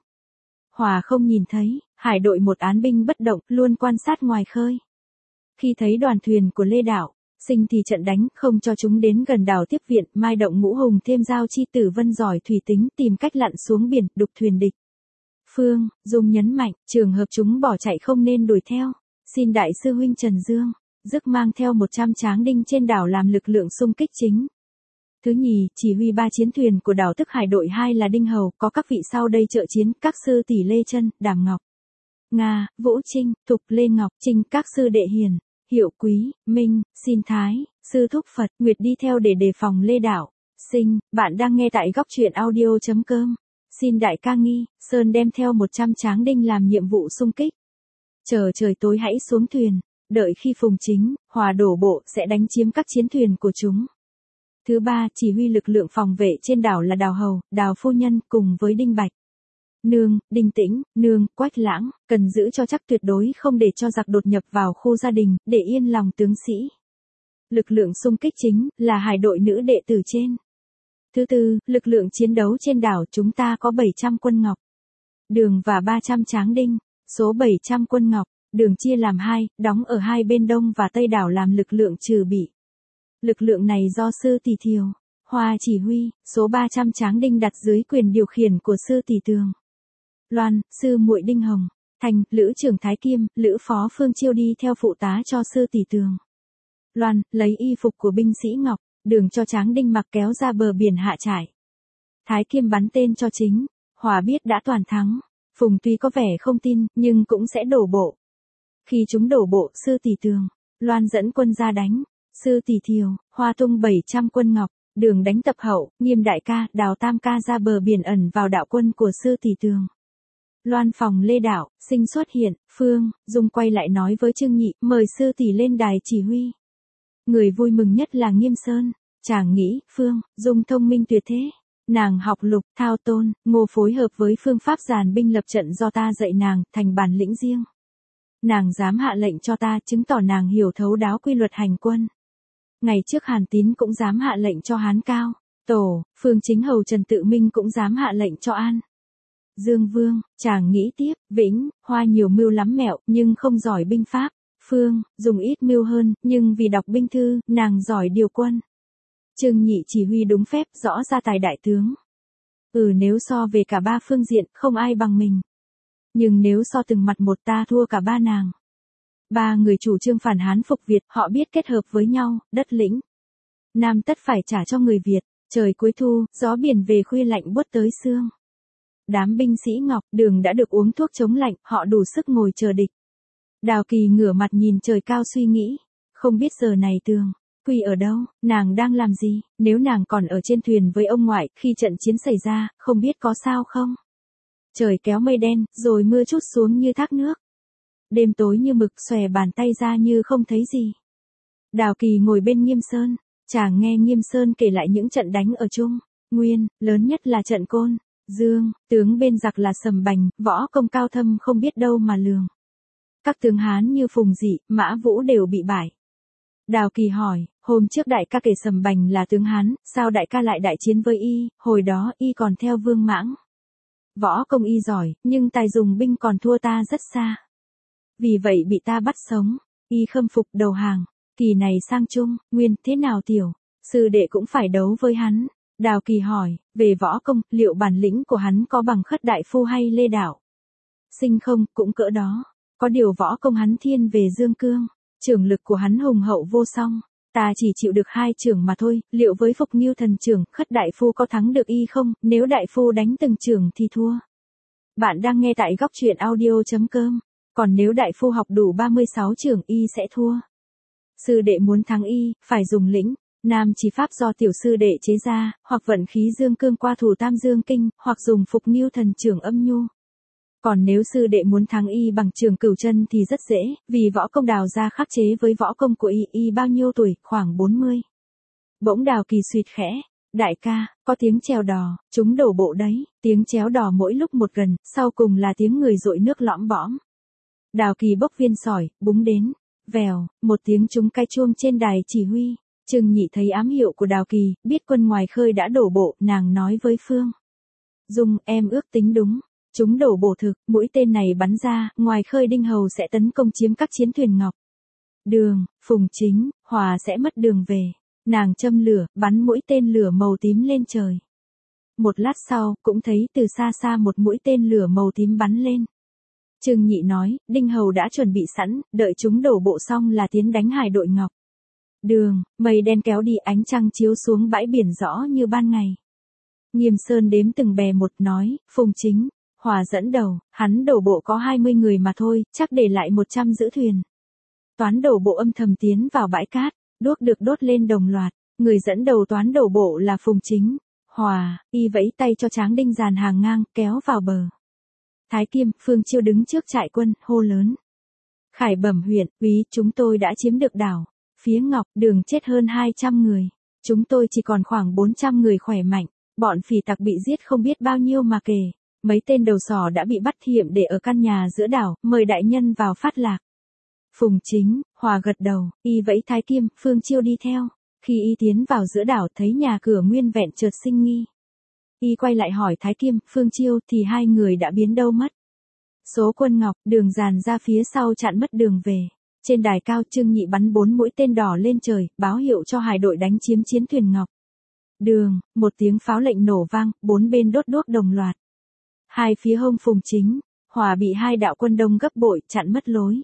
Hòa không nhìn thấy, Hải đội 1 án binh bất động, luôn quan sát ngoài khơi. Khi thấy đoàn thuyền của Lê Đạo, Sinh thì trận đánh, không cho chúng đến gần đảo tiếp viện, mai động Ngũ Hùng thêm Giao Chi Tử Vân giỏi thủy tính, tìm cách lặn xuống biển, đục thuyền địch. Phương, Dung nhấn mạnh, trường hợp chúng bỏ chạy không nên đuổi theo. Xin đại sư huynh Trần Dương, Dức mang theo 100 tráng đinh trên đảo làm lực lượng xung kích chính. Thứ nhì, chỉ huy 3 chiến thuyền của đảo tức Hải đội 2 là Đinh Hầu, có các vị sau đây trợ chiến, các sư tỷ Lê Trân, Đàm Ngọc, Nga, Vũ Trinh, Thục Lê Ngọc, Trinh, các sư đệ Hiền, Hiệu Quý, Minh, Xin Thái, sư Thúc Phật, Nguyệt đi theo để đề phòng Lê Đạo. Sinh, bạn đang nghe tại góc truyện audio.com. Xin đại ca Nghi, Sơn đem theo 100 tráng đinh làm nhiệm vụ xung kích. Chờ trời tối hãy xuống thuyền, đợi khi Phùng Chính, Hòa đổ bộ sẽ đánh chiếm các chiến thuyền của chúng. Thứ ba, chỉ huy lực lượng phòng vệ trên đảo là Đào Hầu, Đào Phu Nhân cùng với Đinh Bạch Nương, Đinh Tĩnh, Nương, Quách Lãng, cần giữ cho chắc tuyệt đối không để cho giặc đột nhập vào khu gia đình, để yên lòng tướng sĩ. Lực lượng xung kích chính là hải đội nữ đệ tử trên. Thứ tư, lực lượng chiến đấu trên đảo chúng ta có 700 quân ngọc Đường và 300 tráng đinh. Số 700 quân ngọc Đường chia làm 2, đóng ở hai bên đông và tây đảo làm lực lượng trừ bị. Lực lượng này do sư tỷ Thiều, Hoa chỉ huy, số 300 tráng đinh đặt dưới quyền điều khiển của sư tỷ Tường Loan, sư muội Đinh Hồng, Thành, Lữ trưởng Thái Kiêm, Lữ phó Phương Chiêu đi theo phụ tá cho sư tỷ Tường Loan, lấy y phục của binh sĩ Ngọc, Đường cho tráng đinh mặc kéo ra bờ biển hạ trại. Thái Kiêm bắn tên cho chính, Hòa biết đã toàn thắng. Phùng tuy có vẻ không tin, nhưng cũng sẽ đổ bộ. Khi chúng đổ bộ, sư tỷ Tường Loan dẫn quân ra đánh. Sư tỷ Thiều, Hoa tung 700 quân ngọc, Đường đánh tập hậu, Nghiêm đại ca, Đào tam ca ra bờ biển ẩn vào đạo quân của sư tỷ Tường Loan phòng Lê Đạo. Sinh xuất hiện, Phương, Dung quay lại nói với Trương Nhị, mời sư tỷ lên đài chỉ huy. Người vui mừng nhất là Nghiêm Sơn, chàng nghĩ, Phương, Dung thông minh tuyệt thế. Nàng học Lục, Thao Tôn, Ngô phối hợp với phương pháp dàn binh lập trận do ta dạy nàng, thành bản lĩnh riêng. Nàng dám hạ lệnh cho ta, chứng tỏ nàng hiểu thấu đáo quy luật hành quân. Ngày trước Hàn Tín cũng dám hạ lệnh cho Hán Cao, Tổ, Phương Chính Hầu Trần Tự Minh cũng dám hạ lệnh cho An Dương Vương. Chàng nghĩ tiếp, Vĩnh, Hoa nhiều mưu lắm mẹo, nhưng không giỏi binh pháp. Phương, Dùng ít mưu hơn, nhưng vì đọc binh thư, nàng giỏi điều quân. Trương Nhị chỉ huy đúng phép, rõ ra tài đại tướng. Nếu so về cả ba phương diện, không ai bằng mình. Nhưng nếu so từng mặt một ta thua cả ba nàng. Ba người chủ trương phản Hán phục Việt, họ biết kết hợp với nhau, đất lĩnh Nam tất phải trả cho người Việt. Trời cuối thu, gió biển về khuya lạnh buốt tới xương. Đám binh sĩ Ngọc, Đường đã được uống thuốc chống lạnh, họ đủ sức ngồi chờ địch. Đào Kỳ ngửa mặt nhìn trời cao suy nghĩ. Không biết giờ này Tường Quy ở đâu, nàng đang làm gì, nếu nàng còn ở trên thuyền với ông ngoại, khi trận chiến xảy ra, không biết có sao không. Trời kéo mây đen, rồi mưa trút xuống như thác nước. Đêm tối như mực, xòe bàn tay ra như không thấy gì. Đào Kỳ ngồi bên Nghiêm Sơn, chàng nghe Nghiêm Sơn kể lại những trận đánh ở Trung Nguyên, lớn nhất là trận Côn Dương, tướng bên giặc là Sầm Bành, võ công cao thâm không biết đâu mà lường. Các tướng Hán như Phùng Dị, Mã Vũ đều bị bại. Đào Kỳ hỏi, hôm trước đại ca kể Sầm Bành là tướng Hán, sao đại ca lại đại chiến với y, hồi đó y còn theo Vương Mãng. Võ công y giỏi, nhưng tài dùng binh còn thua ta rất xa. Vì vậy bị ta bắt sống, y khâm phục đầu hàng, kỳ này sang Trung Nguyên, thế nào tiểu, sư đệ cũng phải đấu với hắn. Đào Kỳ hỏi, về võ công, liệu bản lĩnh của hắn có bằng Khất đại phu hay Lê Đạo? Sinh không, cũng cỡ đó, có điều võ công hắn thiên về Dương Cương. Trưởng lực của hắn hùng hậu vô song, ta chỉ chịu được 2 trưởng mà thôi, liệu với Phục Nghiêu thần trưởng, Khất đại phu có thắng được y không, nếu đại phu đánh từng trưởng thì thua. Bạn đang nghe tại góc truyện audio.com, còn nếu đại phu học đủ 36 trưởng y sẽ thua. Sư đệ muốn thắng y, phải dùng lĩnh Nam chỉ pháp do tiểu sư đệ chế ra, hoặc vận khí Dương Cương qua thủ Tam Dương Kinh, hoặc dùng Phục Nghiêu thần trưởng âm nhu. Còn nếu sư đệ muốn thắng y bằng trường Cửu Chân thì rất dễ, vì võ công Đào gia khắc chế với võ công của y bao nhiêu tuổi, khoảng 40. Bỗng Đào Kỳ suýt khẽ, Đại ca, có tiếng chèo đò, chúng đổ bộ đấy, tiếng chéo đò mỗi lúc một gần, sau cùng là tiếng người dội nước lõm bõm. Đào Kỳ bốc viên sỏi, búng đến. Vèo, một tiếng trúng cái chuông trên đài chỉ huy. Trương Nhị thấy ám hiệu của Đào Kỳ, biết quân ngoài khơi đã đổ bộ, nàng nói với Phương Dung, em ước tính đúng. Chúng đổ bộ thực, mũi tên này bắn ra, ngoài khơi Đinh Hầu sẽ tấn công chiếm các chiến thuyền ngọc Đường, Phùng Chính, Hòa sẽ mất đường về. Nàng châm lửa, bắn mũi tên lửa màu tím lên trời. Một lát sau, cũng thấy từ xa xa một mũi tên lửa màu tím bắn lên. Trương Nhị nói, Đinh Hầu đã chuẩn bị sẵn, đợi chúng đổ bộ xong là tiến đánh hải đội ngọc Đường. Mây đen kéo đi, ánh trăng chiếu xuống bãi biển rõ như ban ngày. Nghiêm Sơn đếm từng bè một nói, Phùng Chính, Hòa dẫn đầu, hắn đổ bộ có 20 người mà thôi, chắc để lại 100 giữ thuyền. Toán đổ bộ âm thầm tiến vào bãi cát, đuốc được đốt lên đồng loạt, người dẫn đầu toán đổ bộ là Phùng Chính. Hòa, y vẫy tay cho Tráng Đinh dàn hàng ngang, kéo vào bờ. Thái Kiêm, Phương Chiêu đứng trước trại quân, hô lớn. Khải Bẩm huyện, úy, chúng tôi đã chiếm được đảo. Phía ngọc Đường chết hơn 200 người. Chúng tôi chỉ còn khoảng 400 người khỏe mạnh. Bọn phỉ tặc bị giết không biết bao nhiêu mà kể. Mấy tên đầu sỏ đã bị bắt hiểm để ở căn nhà giữa đảo, mời đại nhân vào phát lạc. Phùng Chính, Hòa gật đầu, y vẫy Thái Kiêm, Phương Chiêu đi theo. Khi y tiến vào giữa đảo thấy nhà cửa nguyên vẹn chợt sinh nghi. Y quay lại hỏi Thái Kiêm, Phương Chiêu thì hai người đã biến đâu mất. Số quân ngọc Đường dàn ra phía sau chặn mất đường về. Trên đài cao Trương Nhị bắn 4 mũi tên đỏ lên trời, báo hiệu cho hải đội đánh chiếm chiến thuyền ngọc Đường. Một tiếng pháo lệnh nổ vang, bốn bên đốt đuốc đồng loạt. Hai phía hông Phùng Chính, Hòa bị hai đạo quân đông gấp bội, chặn mất lối.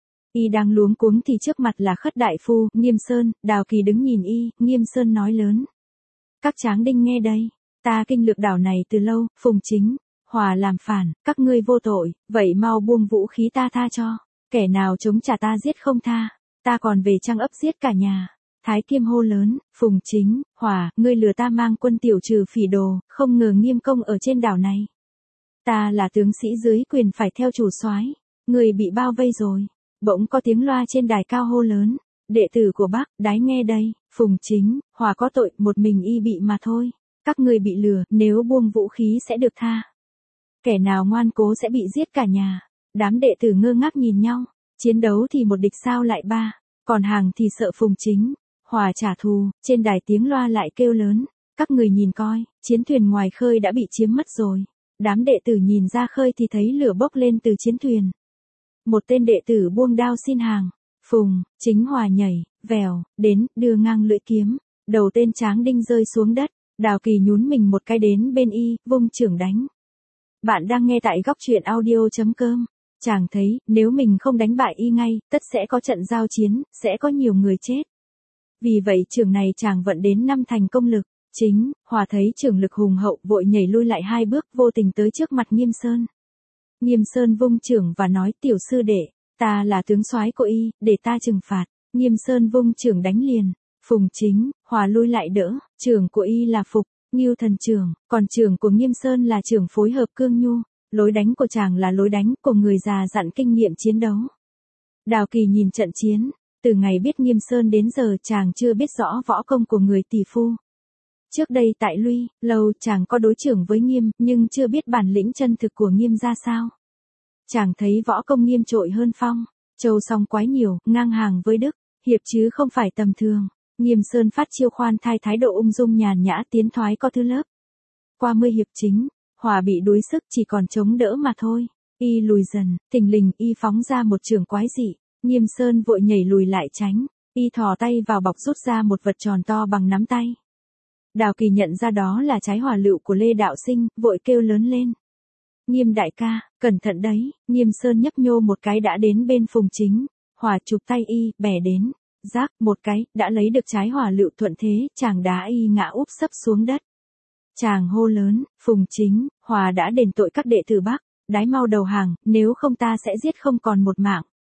Y đang luống cuống thì trước mặt là Khất đại phu, Nghiêm Sơn. Đào Kỳ đứng nhìn y, Nghiêm Sơn nói lớn. Các Tráng Đinh nghe đây, ta kinh lược đảo này từ lâu, Phùng Chính, Hòa làm phản, các ngươi vô tội, vậy mau buông vũ khí ta tha cho. Kẻ nào chống trả ta giết không tha, ta còn về Trang ấp giết cả nhà. Thái Kiêm hô lớn, Phùng Chính, Hòa, ngươi lừa ta mang quân tiểu trừ phỉ đồ, không ngờ Nghiêm công ở trên đảo này. Ta là tướng sĩ dưới quyền phải theo chủ soái, người bị bao vây rồi. Bỗng có tiếng loa trên đài cao hô lớn, đệ tử của Bắc, đái nghe đây, Phùng Chính, Hòa có tội, một mình y bị mà thôi. Các ngươi bị lừa, nếu buông vũ khí sẽ được tha. Kẻ nào ngoan cố sẽ bị giết cả nhà. Đám đệ tử ngơ ngác nhìn nhau, chiến đấu thì một địch sao lại ba, còn hàng thì sợ Phùng Chính, Hòa trả thù. Trên đài tiếng loa lại kêu lớn, các người nhìn coi, chiến thuyền ngoài khơi đã bị chiếm mất rồi. Đám đệ tử nhìn ra khơi thì thấy lửa bốc lên từ chiến thuyền. Một tên đệ tử buông đao xin hàng, Phùng Chính Hòa nhảy, vèo, đến, đưa ngang lưỡi kiếm, đầu tên Tráng Đinh rơi xuống đất. Đào Kỳ nhún mình một cái đến bên y, vung chưởng đánh. Bạn đang nghe tại góc truyện audio.com. Chàng thấy, nếu mình không đánh bại y ngay, tất sẽ có trận giao chiến, sẽ có nhiều người chết. Vì vậy chưởng này chàng vận đến 5 thành công lực. Chính, Hòa thấy chưởng lực hùng hậu, vội nhảy lui lại 2 bước, vô tình tới trước mặt Nghiêm Sơn. Nghiêm Sơn vung chưởng và nói, tiểu sư đệ, ta là tướng soái của y, để ta trừng phạt. Nghiêm Sơn vung chưởng đánh liền. Phùng Chính, Hòa lui lại đỡ, chưởng của y là Phục Ngưu Thần chưởng, còn chưởng của Nghiêm Sơn là chưởng phối hợp cương nhu. Lối đánh của chàng là lối đánh của người già dặn kinh nghiệm chiến đấu. Đào Kỳ nhìn trận chiến, từ ngày biết Nghiêm Sơn đến giờ chàng chưa biết rõ võ công của người tỷ phu. Trước đây tại Luy, Lâu chàng có đối chưởng với Nghiêm, nhưng chưa biết bản lĩnh chân thực của Nghiêm ra sao. Chàng thấy võ công Nghiêm trội hơn Phong, Châu song quái nhiều, ngang hàng với Đức, Hiệp chứ không phải tầm thường. Nghiêm Sơn phát chiêu khoan thai thái độ ung dung nhàn nhã tiến thoái có thứ lớp. Qua 10 hiệp chính, Hòa bị đuối sức chỉ còn chống đỡ mà thôi. Y lùi dần, thình lình y phóng ra một chưởng quái dị. Nghiêm Sơn vội nhảy lùi lại tránh. Y thò tay vào bọc rút ra một vật tròn to bằng nắm tay. Đào Kỳ nhận ra đó là trái hỏa lựu của Lê Đạo Sinh, vội kêu lớn lên. Nghiêm đại ca, cẩn thận đấy. Nghiêm Sơn nhấp nhô một cái đã đến bên Phùng Chính. Hòa chụp tay y, bẻ đến. Rác, một cái, đã lấy được trái hỏa lựu thuận thế, chàng đá y ngã úp sấp xuống đất. Chàng hô lớn, Phùng Chính, Hòa đã đền tội các đệ tử Bắc, đái mau đầu hàng, nếu không ta sẽ giết không còn một mạng.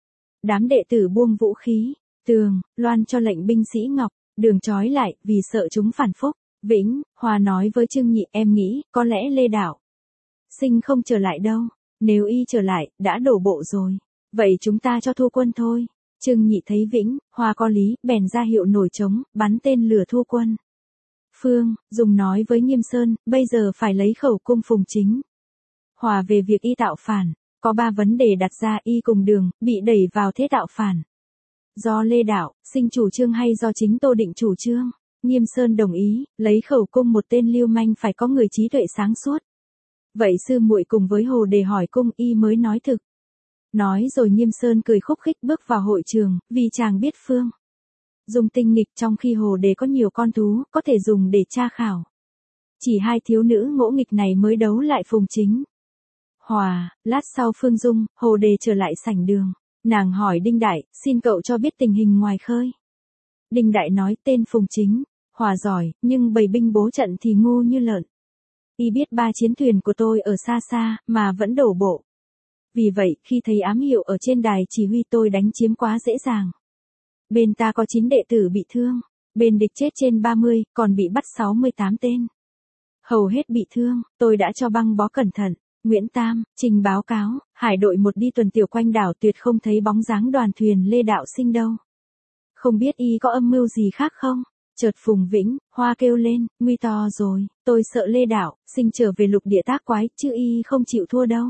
Đám đệ tử buông vũ khí, Tường, Loan cho lệnh binh sĩ Ngọc Đường trói lại, vì sợ chúng phản phúc. Vĩnh, Hòa nói với Trương Nhị, em nghĩ, có lẽ Lê Đạo Sinh không trở lại đâu, nếu y trở lại, đã đổ bộ rồi. Vậy chúng ta cho thu quân thôi. Trương Nhị thấy Vĩnh, Hòa có lý, bèn ra hiệu nổi trống, bắn tên lửa thu quân. Phương, Dung nói với Nghiêm Sơn, bây giờ phải lấy khẩu cung Phùng Chính. Hòa về việc y tạo phản, có 3 vấn đề đặt ra, y cùng Đường, bị đẩy vào thế tạo phản. Do Lê Đạo, Sinh chủ trương hay do chính Tô Định chủ trương? Nghiêm Sơn đồng ý, lấy khẩu cung một tên lưu manh phải có người trí tuệ sáng suốt. Vậy sư muội cùng với Hồ Đề hỏi cung, y mới nói thực. Nói rồi Nghiêm Sơn cười khúc khích bước vào hội trường, vì chàng biết Phương Dung tinh nghịch, trong khi Hồ Đề có nhiều con thú, có thể dùng để tra khảo. Chỉ 2 thiếu nữ ngỗ nghịch này mới đấu lại Phùng Chính. Hòa, lát sau Phương Dung, Hồ Đề trở lại sảnh đường. Nàng hỏi Đinh Đại, xin cậu cho biết tình hình ngoài khơi. Đinh Đại nói tên Phùng Chính, Hòa giỏi, nhưng bày binh bố trận thì ngu như lợn. Y biết 3 chiến thuyền của tôi ở xa xa, mà vẫn đổ bộ. Vì vậy, khi thấy ám hiệu ở trên đài chỉ huy tôi đánh chiếm quá dễ dàng. Bên ta có 9 đệ tử bị thương, bên địch chết trên 30, còn bị bắt 68 tên. Hầu hết bị thương, tôi đã cho băng bó cẩn thận. Nguyễn Tam, trình báo cáo, hải đội 1 đi tuần tiểu quanh đảo tuyệt không thấy bóng dáng đoàn thuyền Lê Đạo Sinh đâu. Không biết y có âm mưu gì khác không? Chợt Phùng Vĩnh, Hoa kêu lên, nguy to rồi, tôi sợ Lê Đạo Sinh trở về lục địa tác quái, chứ y không chịu thua đâu.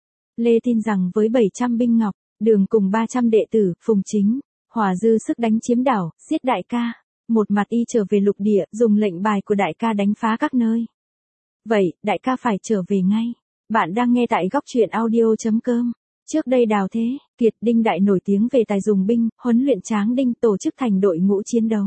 Lê tin rằng với 700 binh ngọc, Đường cùng 300 đệ tử, Phùng Chính, Hòa dư sức đánh chiếm đảo, giết đại ca. Một mặt y trở về lục địa, dùng lệnh bài của đại ca đánh phá các nơi. Vậy, đại ca phải trở về ngay. Bạn đang nghe tại góc truyện audio.com. Trước đây Đào Thế Kiệt, Đinh Đại nổi tiếng về tài dùng binh, huấn luyện tráng đinh, tổ chức thành đội ngũ chiến đấu.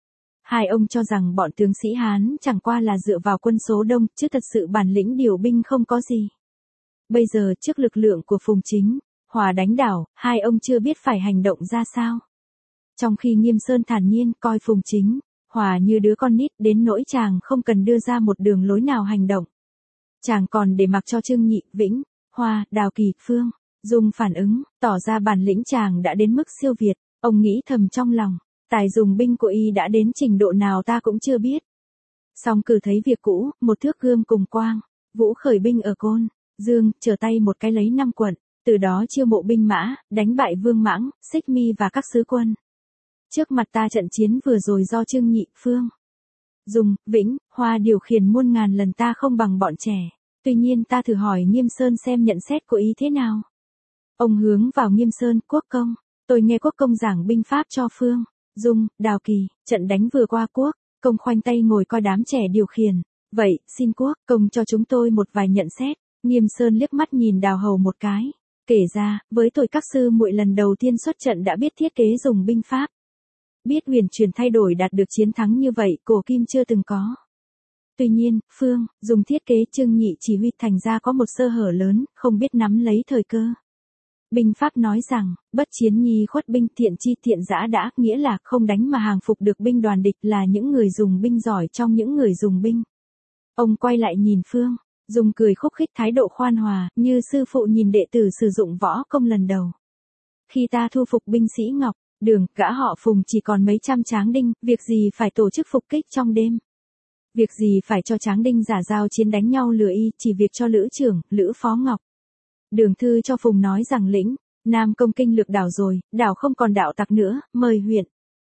Hai ông cho rằng bọn tướng sĩ Hán chẳng qua là dựa vào quân số đông, chứ thật sự bản lĩnh điều binh không có gì. Bây giờ trước lực lượng của Phùng Chính, Hòa đánh đảo, hai ông chưa biết phải hành động ra sao. Trong khi Nghiêm Sơn thản nhiên coi Phùng Chính, Hòa như đứa con nít, đến nỗi chàng không cần đưa ra một đường lối nào hành động. Chàng còn để mặc cho Trương Nhị, Vĩnh, Hoa, Đào Kỳ, Phương Dung phản ứng, tỏ ra bản lĩnh chàng đã đến mức siêu việt. Ông nghĩ thầm trong lòng, tài dùng binh của y đã đến trình độ nào ta cũng chưa biết. Song cử thấy việc cũ, một thước gươm cùng quang, Vũ khởi binh ở Côn Dương, trở tay một cái lấy 5 quận, từ đó chiêu mộ binh mã, đánh bại Vương Mãng, Xích Mi và các sứ quân. Trước mặt ta trận chiến vừa rồi do Trương Nhị, Phương Dung, Vĩnh, Hoa điều khiển muôn ngàn lần ta không bằng bọn trẻ. Tuy nhiên ta thử hỏi Nghiêm Sơn xem nhận xét của ý thế nào. Ông hướng vào Nghiêm Sơn, Quốc công. Tôi nghe Quốc công giảng binh pháp cho Phương Dung, Đào Kỳ, trận đánh vừa qua Quốc công khoanh tay ngồi coi đám trẻ điều khiển. Vậy, xin Quốc công cho chúng tôi một vài nhận xét. Nghiêm Sơn liếc mắt nhìn Đào Hầu một cái. Kể ra, với tôi các sư muội lần đầu tiên xuất trận đã biết thiết kế dùng binh pháp. Biết huyền chuyển thay đổi đạt được chiến thắng như vậy, cổ kim chưa từng có. Tuy nhiên, Phương Dung thiết kế Trương Nhị chỉ huy thành ra có một sơ hở lớn, không biết nắm lấy thời cơ. Binh pháp nói rằng, bất chiến nhi khuất binh, thiện chi thiện dã đã, nghĩa là không đánh mà hàng phục được binh đoàn địch, là những người dùng binh giỏi trong những người dùng binh. Ông quay lại nhìn Phương Dung cười khúc khích, thái độ khoan hòa, như sư phụ nhìn đệ tử sử dụng võ công lần đầu. Khi ta thu phục binh sĩ Ngọc Đường, gã họ Phùng chỉ còn mấy trăm tráng đinh, việc gì phải tổ chức phục kích trong đêm. Việc gì phải cho tráng đinh giả giao chiến đánh nhau lừa y, chỉ việc cho Lữ trưởng, Lữ Phó Ngọc Đường thư cho Phùng nói rằng lĩnh Nam công kinh lược đảo rồi, đảo không còn đạo tặc nữa, mời huyện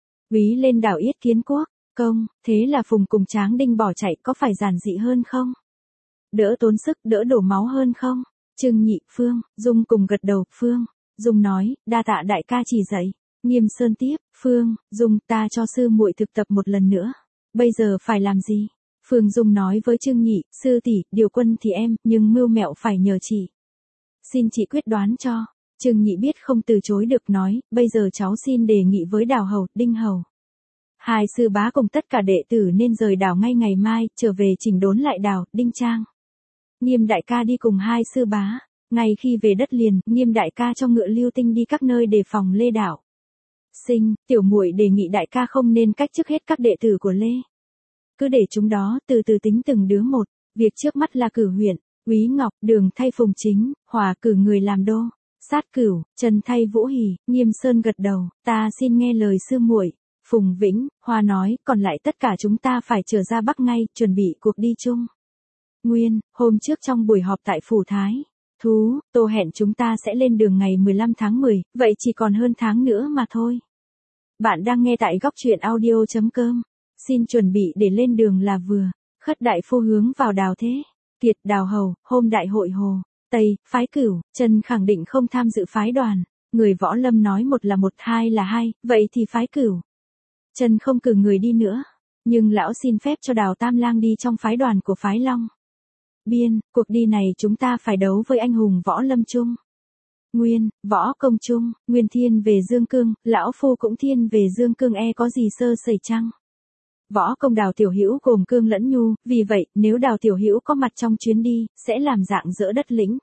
úy lên đảo yết kiến Quốc công. Thế là Phùng cùng tráng đinh bỏ chạy, có phải giản dị hơn không? Đỡ tốn sức, đỡ đổ máu hơn không? Trương Nhị, Phương Dung cùng gật đầu. Phương Dung nói, đa tạ đại ca chỉ dạy. Nghiêm Sơn tiếp, Phương Dung, ta cho sư muội thực tập một lần nữa. Bây giờ phải làm gì? Phương Dung nói với Trương Nhị, sư tỷ, điều quân thì em, nhưng mưu mẹo phải nhờ chị. Xin chị quyết đoán cho. Trương Nhị biết không từ chối được, nói, bây giờ cháu xin đề nghị với Đào Hầu, Đinh Hầu. Hai sư bá cùng tất cả đệ tử nên rời đảo ngay ngày mai, trở về chỉnh đốn lại đảo, Đinh Trang. Nghiêm đại ca đi cùng hai sư bá. Ngay khi về đất liền, Nghiêm đại ca cho ngựa Lưu Tinh đi các nơi đề phòng Lê Đạo Sinh. Tiểu muội đề nghị đại ca không nên cách chức hết các đệ tử của Lê. Cứ để chúng đó từ từ tính từng đứa một. Việc trước mắt là cử huyện úy Ngọc Đường thay Phùng Chính, Hòa cử người làm đô sát Cửu, Trần thay Vũ Hỉ. Nghiêm Sơn gật đầu, ta xin nghe lời sư muội. Phùng Vĩnh, Hoa nói, còn lại tất cả chúng ta phải trở ra Bắc ngay, chuẩn bị cuộc đi chung. Nguyên, hôm trước trong buổi họp tại Phủ Thái Thú, Tô hẹn chúng ta sẽ lên đường ngày 15 tháng 10, vậy chỉ còn hơn tháng nữa mà thôi. Bạn đang nghe tại góc truyện audio.com. xin chuẩn bị để lên đường là vừa. Khất đại phu hướng vào Đào Thế Kiệt, Đào Hầu, hôm đại hội Hồ Tây, phái Cửu, Trần khẳng định không tham dự phái đoàn. Người Võ Lâm nói một là một, hai là hai, vậy thì phái Cửu Trần không cử người đi nữa. Nhưng lão xin phép cho Đào Tam Lang đi trong phái đoàn của phái Long Biên, cuộc đi này chúng ta phải đấu với anh hùng Võ Lâm chung. Nguyên, Võ Công chung, Nguyên thiên về Dương Cương, lão phu cũng thiên về Dương Cương, có gì sơ sẩy chăng? Võ Công Đào Tiểu Hữu gồm Cương lẫn Nhu, vì vậy, nếu Đào Tiểu Hữu có mặt trong chuyến đi, sẽ làm dạng dỡ đất lĩnh.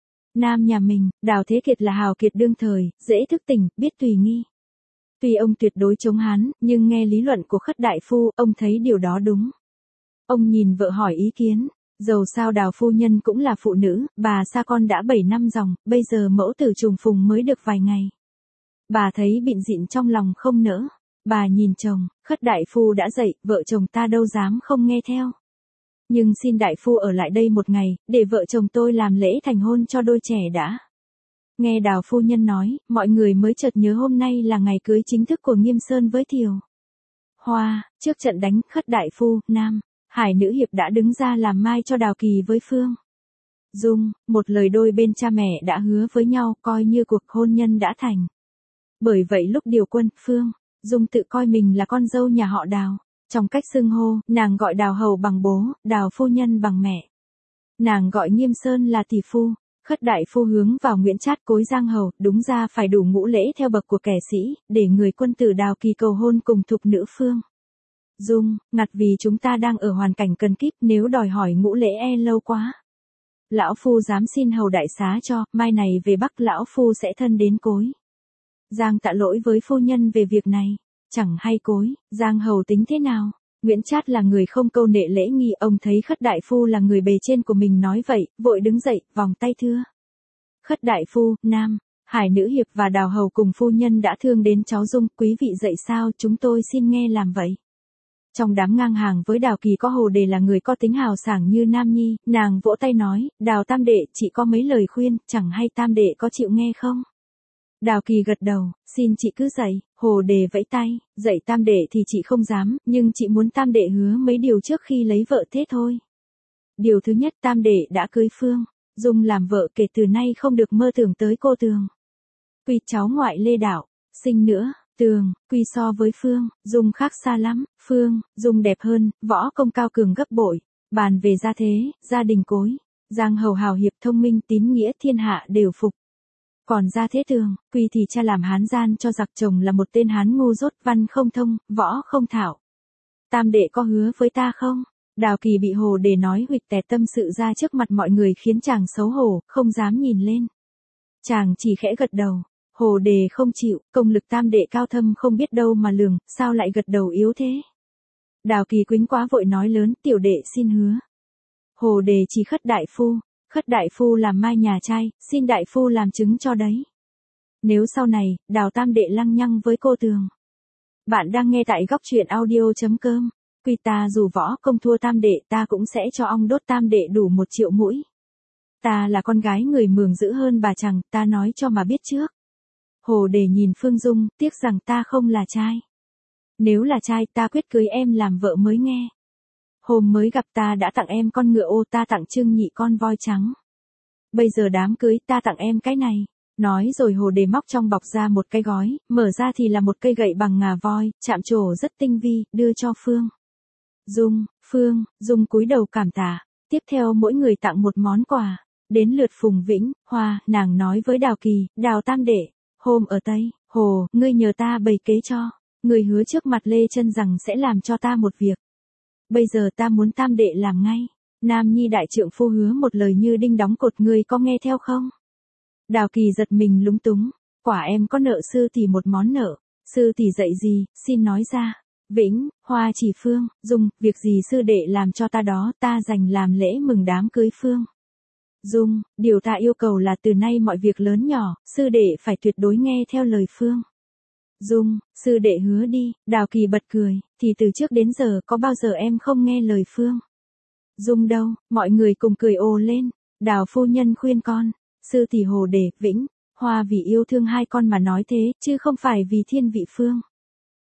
Nam nhà mình, Đào Thế Kiệt là hào kiệt đương thời, dễ thức tỉnh, biết tùy nghi. Tuy ông tuyệt đối chống Hán, nhưng nghe lý luận của Khất đại phu, ông thấy điều đó đúng. Ông nhìn vợ hỏi ý kiến. Dầu sao Đào phu nhân cũng là phụ nữ, bà xa con đã 7 năm dòng, bây giờ mẫu tử trùng phùng mới được vài ngày. Bà thấy bịn dịn trong lòng không nỡ. Bà nhìn chồng, Khất đại phu đã dậy, vợ chồng ta đâu dám không nghe theo. Nhưng xin đại phu ở lại đây một ngày, để vợ chồng tôi làm lễ thành hôn cho đôi trẻ đã. Nghe Đào phu nhân nói, mọi người mới chợt nhớ hôm nay là ngày cưới chính thức của Nghiêm Sơn với Thiều Hoa. Trước trận đánh Khất đại phu, Nam Hải nữ hiệp đã đứng ra làm mai cho Đào Kỳ với Phương Dung, một lời đôi bên cha mẹ đã hứa với nhau, coi như cuộc hôn nhân đã thành. Bởi vậy lúc điều quân, Phương Dung tự coi mình là con dâu nhà họ Đào. Trong cách xưng hô, nàng gọi Đào hầu bằng bố, Đào phu nhân bằng mẹ. Nàng gọi Nghiêm Sơn là tỷ phu. Khất đại phu hướng vào Nguyễn Trát cối Giang hầu, đúng ra phải đủ ngũ lễ theo bậc của kẻ sĩ, để người quân tử Đào Kỳ cầu hôn cùng thục nữ Phương Dung, ngặt vì chúng ta đang ở hoàn cảnh cần kíp, nếu đòi hỏi ngũ lễ lâu quá. Lão phu dám xin hầu đại xá cho, mai này về Bắc lão phu sẽ thân đến cối Giang tạ lỗi với phu nhân về việc này. Chẳng hay cối Giang hầu tính thế nào? Nguyễn Trát là người không câu nệ lễ nghi, ông thấy Khất đại phu là người bề trên của mình nói vậy, vội đứng dậy, vòng tay thưa. Khất đại phu, Nam Hải nữ hiệp và Đào hầu cùng phu nhân đã thương đến cháu Dung, quý vị dậy sao, chúng tôi xin nghe làm vậy. Trong đám ngang hàng với Đào Kỳ có Hồ Đề là người có tính hào sảng như Nam Nhi, nàng vỗ tay nói, Đào tam đệ, chị có mấy lời khuyên, chẳng hay tam đệ có chịu nghe không? Đào Kỳ gật đầu, xin chị cứ dậy. Hồ Đề vẫy tay, dậy tam đệ thì chị không dám, nhưng chị muốn tam đệ hứa mấy điều trước khi lấy vợ thế thôi. Điều thứ nhất, tam đệ đã cưới Phương Dung làm vợ, kể từ nay không được mơ tưởng tới cô Tường. Quy cháu ngoại Lê Đạo, sinh nữa. Tường, Quy so với Phương Dung khác xa lắm, Phương Dung đẹp hơn, võ công cao cường gấp bội. Bàn về gia thế, gia đình cối Giang hầu hào hiệp thông minh, tín nghĩa thiên hạ đều phục. Còn gia thế Tường, Quy thì cha làm Hán gian cho giặc, chồng là một tên Hán ngu dốt, văn không thông, võ không thạo. Tam đệ có hứa với ta không? Đào Kỳ bị Hồ Đề nói huỵch tẹt tâm sự ra trước mặt mọi người khiến chàng xấu hổ, không dám nhìn lên. Chàng chỉ khẽ gật đầu. Hồ Đề không chịu, công lực tam đệ cao thâm không biết đâu mà lường, sao lại gật đầu yếu thế? Đào Kỳ quýnh quá vội nói lớn, tiểu đệ xin hứa. Hồ Đề chỉ Khất đại phu. Khất đại phu làm mai nhà trai, xin đại phu làm chứng cho đấy. Nếu sau này, Đào tam đệ lăng nhăng với cô Tường. Bạn đang nghe tại góc truyện audio.com. Quy ta dù võ công thua tam đệ, ta cũng sẽ cho ong đốt tam đệ đủ 1 triệu mũi. Ta là con gái người Mường dữ hơn bà chàng, ta nói cho mà biết trước. Hồ Đề nhìn Phương Dung, tiếc rằng ta không là trai. Nếu là trai, ta quyết cưới em làm vợ mới nghe. Hôm mới gặp ta đã tặng em con ngựa ô, ta tặng Trương Nhị con voi trắng. Bây giờ đám cưới, ta tặng em cái này. Nói rồi Hồ Đề móc trong bọc ra một cái gói, mở ra thì là một cây gậy bằng ngà voi, chạm trổ rất tinh vi, đưa cho Phương Dung cúi đầu cảm tạ. Tiếp theo mỗi người tặng một món quà. Đến lượt Phùng Vĩnh Hoa, nàng nói với Đào Kỳ, Đào tam đệ, hôm ở Tây Hồ, ngươi nhờ ta bày kế cho. Ngươi hứa trước mặt Lê Chân rằng sẽ làm cho ta một việc. Bây giờ ta muốn tam đệ làm ngay. Nam Nhi đại trượng phu hứa một lời như đinh đóng cột, ngươi có nghe theo không? Đào Kỳ giật mình lúng túng. Quả em có nợ sư tỷ một món nợ. Sư tỷ dạy gì, xin nói ra. Vĩnh Hoa chỉ Phương Dung, việc gì sư đệ làm cho ta đó, ta dành làm lễ mừng đám cưới Phương Dung. Điều ta yêu cầu là từ nay mọi việc lớn nhỏ, sư đệ phải tuyệt đối nghe theo lời Phương Dung. Sư đệ hứa đi. Đào Kỳ bật cười, thì từ trước đến giờ có bao giờ em không nghe lời Phương Dung đâu? Mọi người cùng cười ồ lên. Đào phu nhân khuyên con. Sư tỷ Hồ Đề, Vĩnh Hoa vì yêu thương hai con mà nói thế, chứ không phải vì thiên vị Phương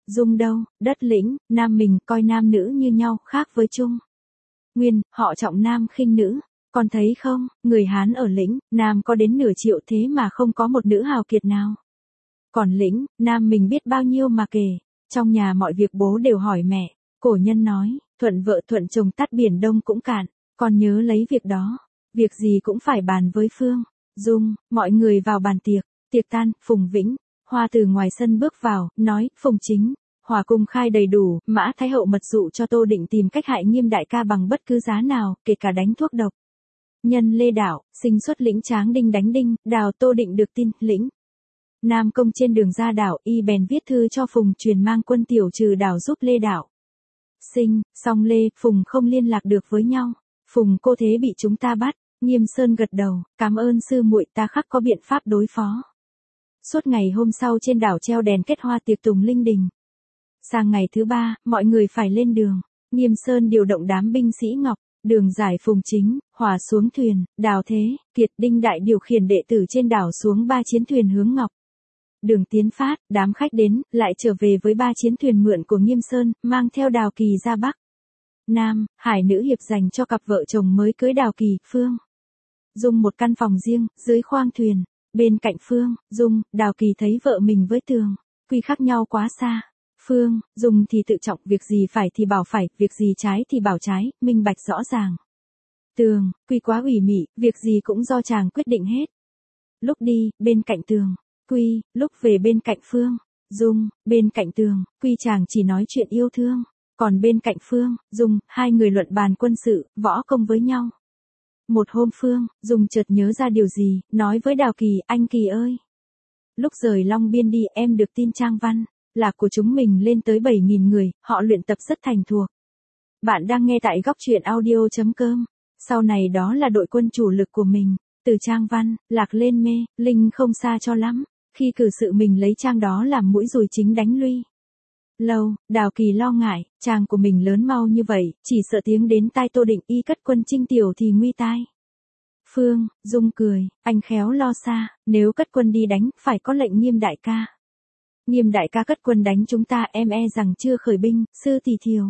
Dung đâu, đất lĩnh, Nam mình coi nam nữ như nhau, khác với Trung. Nguyên, họ trọng nam khinh nữ. Còn thấy không, người Hán ở lĩnh, Nam có đến nửa triệu thế mà không có một nữ hào kiệt nào. Còn lĩnh, Nam mình biết bao nhiêu mà kể. Trong nhà mọi việc bố đều hỏi mẹ. Cổ nhân nói, thuận vợ thuận chồng tắt biển đông cũng cạn. Con nhớ lấy việc đó. Việc gì cũng phải bàn với Phương. Dung, mọi người vào bàn tiệc. Tiệc tan, Phùng Vĩnh. Hoa từ ngoài sân bước vào, nói, Phùng Chính. Hòa cung khai đầy đủ, Mã Thái Hậu mật dụ cho Tô Định tìm cách hại Nghiêm đại ca bằng bất cứ giá nào, kể cả đánh thuốc độc. Nhân Lê Đảo, sinh xuất lĩnh Tráng Đinh đánh Đinh, Đào Tô Định được tin, lĩnh. Nam công trên đường ra đảo, y bèn viết thư cho Phùng truyền mang quân tiểu trừ đảo giúp Lê Đảo. Sinh, song Lê, Phùng không liên lạc được với nhau. Phùng cô thế bị chúng ta bắt, Nghiêm Sơn gật đầu, cảm ơn sư muội, ta khắc có biện pháp đối phó. Suốt ngày hôm sau trên đảo treo đèn kết hoa tiệc tùng linh đình. Sang ngày thứ 3, mọi người phải lên đường. Nghiêm Sơn điều động đám binh sĩ Ngọc, Đường giải Phùng Chính, Hòa xuống thuyền, Đào Thế, Kiệt Đinh Đại điều khiển đệ tử trên đảo xuống 3 chiến thuyền hướng Ngọc. Đường tiến phát, đám khách đến, lại trở về với 3 chiến thuyền mượn của Nghiêm Sơn, mang theo Đào Kỳ ra Bắc. Nam, hải nữ hiệp dành cho cặp vợ chồng mới cưới Đào Kỳ, Phương. Dung một căn phòng riêng, dưới khoang thuyền. Bên cạnh Phương, Dung, Đào Kỳ thấy vợ mình với Tường, Quy khác nhau quá xa. Phương, Dung thì tự trọng, việc gì phải thì bảo phải, việc gì trái thì bảo trái, minh bạch rõ ràng. Tường, Quy quá ủy mị, việc gì cũng do chàng quyết định hết. Lúc đi, bên cạnh Tường, Quy, lúc về bên cạnh Phương. Dung, bên cạnh Tường, Quy chàng chỉ nói chuyện yêu thương. Còn bên cạnh Phương, Dung, hai người luận bàn quân sự, võ công với nhau. Một hôm Phương, Dung chợt nhớ ra điều gì, nói với Đào Kỳ, anh Kỳ ơi. Lúc rời Long Biên đi, em được tin Trang Văn, lạc của chúng mình lên tới 7.000 người, họ luyện tập rất thành thục. Bạn đang nghe tại góc truyện audio.com. Sau này đó là đội quân chủ lực của mình, từ Trang Văn, lạc lên Mê, Linh không xa cho lắm. Khi cử sự mình lấy Trang đó làm mũi dùi chính đánh lui. Lâu, Đào Kỳ lo ngại, Trang của mình lớn mau như vậy, chỉ sợ tiếng đến tai Tô Định y cất quân chinh tiểu thì nguy tai. Phương, Dung cười, anh khéo lo xa, nếu cất quân đi đánh, phải có lệnh Nghiêm đại ca. Nghiêm đại ca cất quân đánh chúng ta, em e rằng chưa khởi binh, sư tỷ thiều.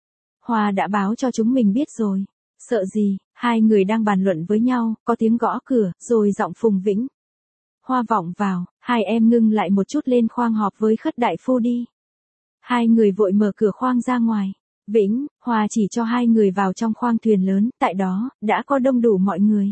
Hoa đã báo cho chúng mình biết rồi. Sợ gì, hai người đang bàn luận với nhau, có tiếng gõ cửa, rồi giọng Phùng Vĩnh. Hoa vọng vào, hai em ngưng lại một chút lên khoang họp với Khất đại phu đi. Hai người vội mở cửa khoang ra ngoài. Vĩnh, Hoa chỉ cho hai người vào trong khoang thuyền lớn, tại đó, đã có đông đủ mọi người.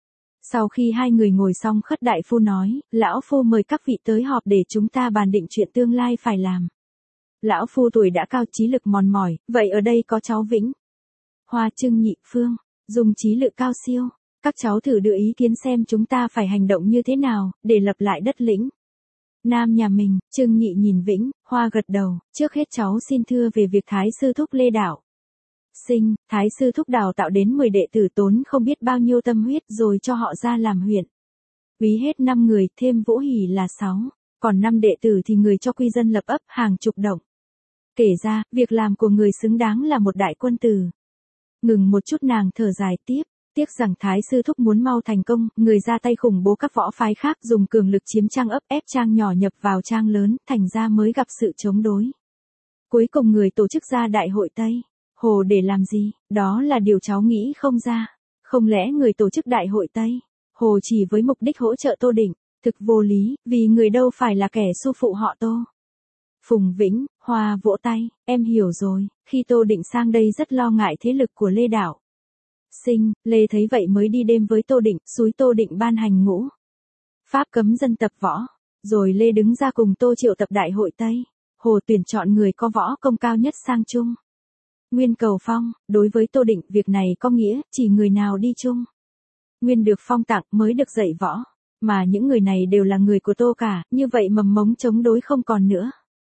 Sau khi hai người ngồi xong Khất đại phu nói, lão phu mời các vị tới họp để chúng ta bàn định chuyện tương lai phải làm. Lão phu tuổi đã cao trí lực mòn mỏi, vậy ở đây có cháu Vĩnh. Hoa Trưng Nhị Phương, Dung trí lực cao siêu. Các cháu thử đưa ý kiến xem chúng ta phải hành động như thế nào, để lập lại đất lĩnh. Nam nhà mình, Trưng Nhị nhìn Vĩnh, Hoa gật đầu, trước hết cháu xin thưa về việc Thái sư thúc Lê Đảo. Sinh, Thái sư thúc đào tạo đến 10 đệ tử tốn không biết bao nhiêu tâm huyết rồi cho họ ra làm huyện. Úy hết 5 người, thêm Vũ Hỷ là 6, còn 5 đệ tử thì người cho quy dân lập ấp hàng chục động. Kể ra, việc làm của người xứng đáng là một đại quân tử. Ngừng một chút nàng thở dài tiếp. Tiếc rằng Thái sư thúc muốn mau thành công, người ra tay khủng bố các võ phái khác dùng cường lực chiếm Trang ấp ép Trang nhỏ nhập vào Trang lớn, thành ra mới gặp sự chống đối. Cuối cùng người tổ chức ra đại hội Tây. Hồ để làm gì, đó là điều cháu nghĩ không ra. Không lẽ người tổ chức đại hội Tây, Hồ chỉ với mục đích hỗ trợ Tô Định, thực vô lý, vì người đâu phải là kẻ su phụ họ Tô. Phùng Vĩnh, Hoa vỗ tay, em hiểu rồi, khi Tô Định sang đây rất lo ngại thế lực của Lê Đảo. Sinh, Lê thấy vậy mới đi đêm với Tô Định, xúi Tô Định ban hành ngũ pháp cấm dân tập võ. Rồi Lê đứng ra cùng Tô triệu tập đại hội Tây. Hồ tuyển chọn người có võ công cao nhất sang chung. Nguyên cầu phong, đối với Tô Định việc này có nghĩa chỉ người nào đi chung. Nguyên được phong tặng mới được dạy võ. Mà những người này đều là người của Tô cả, như vậy mầm mống chống đối không còn nữa.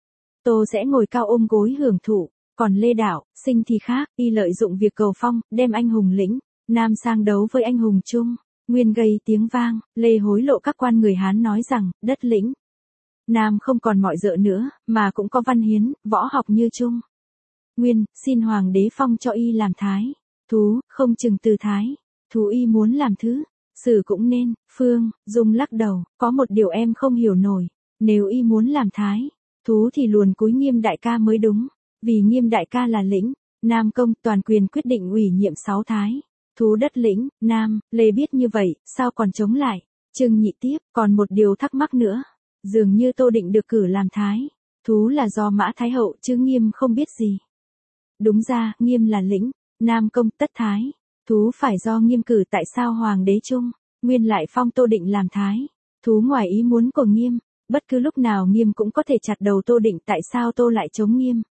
Tô sẽ ngồi cao ôm gối hưởng thụ. Còn Lê Đảo, Sinh thì khác, y lợi dụng việc cầu phong, đem anh hùng lĩnh, Nam sang đấu với anh hùng Trung. Nguyên gây tiếng vang, Lê hối lộ các quan người Hán nói rằng, đất lĩnh. Nam không còn mọi dợ nữa, mà cũng có văn hiến, võ học như Trung. Nguyên, xin hoàng đế phong cho y làm thái. Thú, không chừng từ thái. Thú y muốn làm thứ. Sử cũng nên, Phương, Dung lắc đầu, có một điều em không hiểu nổi. Nếu y muốn làm thái, Thú thì luồn cúi Nghiêm đại ca mới đúng, vì Nghiêm đại ca là lĩnh, Nam công toàn quyền quyết định ủy nhiệm 6 thái. Thú đất lĩnh, Nam, Lê biết như vậy, sao còn chống lại? Trương Nhị tiếp, còn một điều thắc mắc nữa. Dường như Tô Định được cử làm thái. Thú là do Mã Thái Hậu chứ Nghiêm không biết gì. Đúng ra, Nghiêm là lĩnh, Nam công tất thái. Thú phải do Nghiêm cử, tại sao Hoàng đế Trung Nguyên lại phong Tô Định làm thái? Thú ngoài ý muốn của Nghiêm, bất cứ lúc nào Nghiêm cũng có thể chặt đầu Tô Định, tại sao Tô lại chống Nghiêm?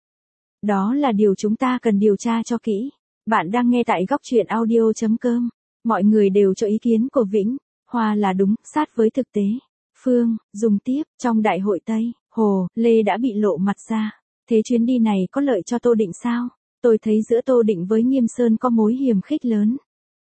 Đó là điều chúng ta cần điều tra cho kỹ. Bạn đang nghe tại góc truyện audio.com. Mọi người đều cho ý kiến của Vĩnh Hoa là đúng, sát với thực tế. Phương dùng tiếp, trong đại hội Tây Hồ, Lê đã bị lộ mặt ra. Thế chuyến đi này có lợi cho Tô Định sao? Tôi thấy giữa Tô Định với Nghiêm Sơn có mối hiềm khích lớn.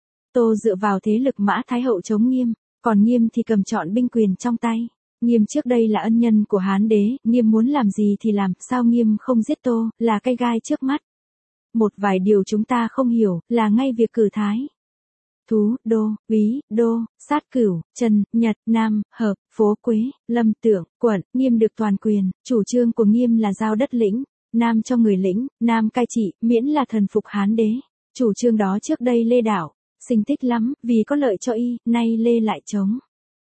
Tô dựa vào thế lực Mã Thái Hậu chống Nghiêm, còn Nghiêm thì cầm trọn binh quyền trong tay. Nghiêm trước đây là ân nhân của Hán đế, Nghiêm muốn làm gì thì làm, sao Nghiêm không giết Tô, là cái gai trước mắt. Một vài điều chúng ta không hiểu, là ngay việc cử thái. Thú, Đô, Úy, Đô, Sát Cửu, Trần, Nhật, Nam, Hợp, Phố Quế, Lâm Tượng, Quận, Nghiêm được toàn quyền, chủ trương của Nghiêm là giao đất lĩnh, Nam cho người lĩnh, Nam cai trị, miễn là thần phục Hán đế. Chủ trương đó trước đây Lê đảo, sinh thích lắm, vì có lợi cho y, nay Lê lại chống.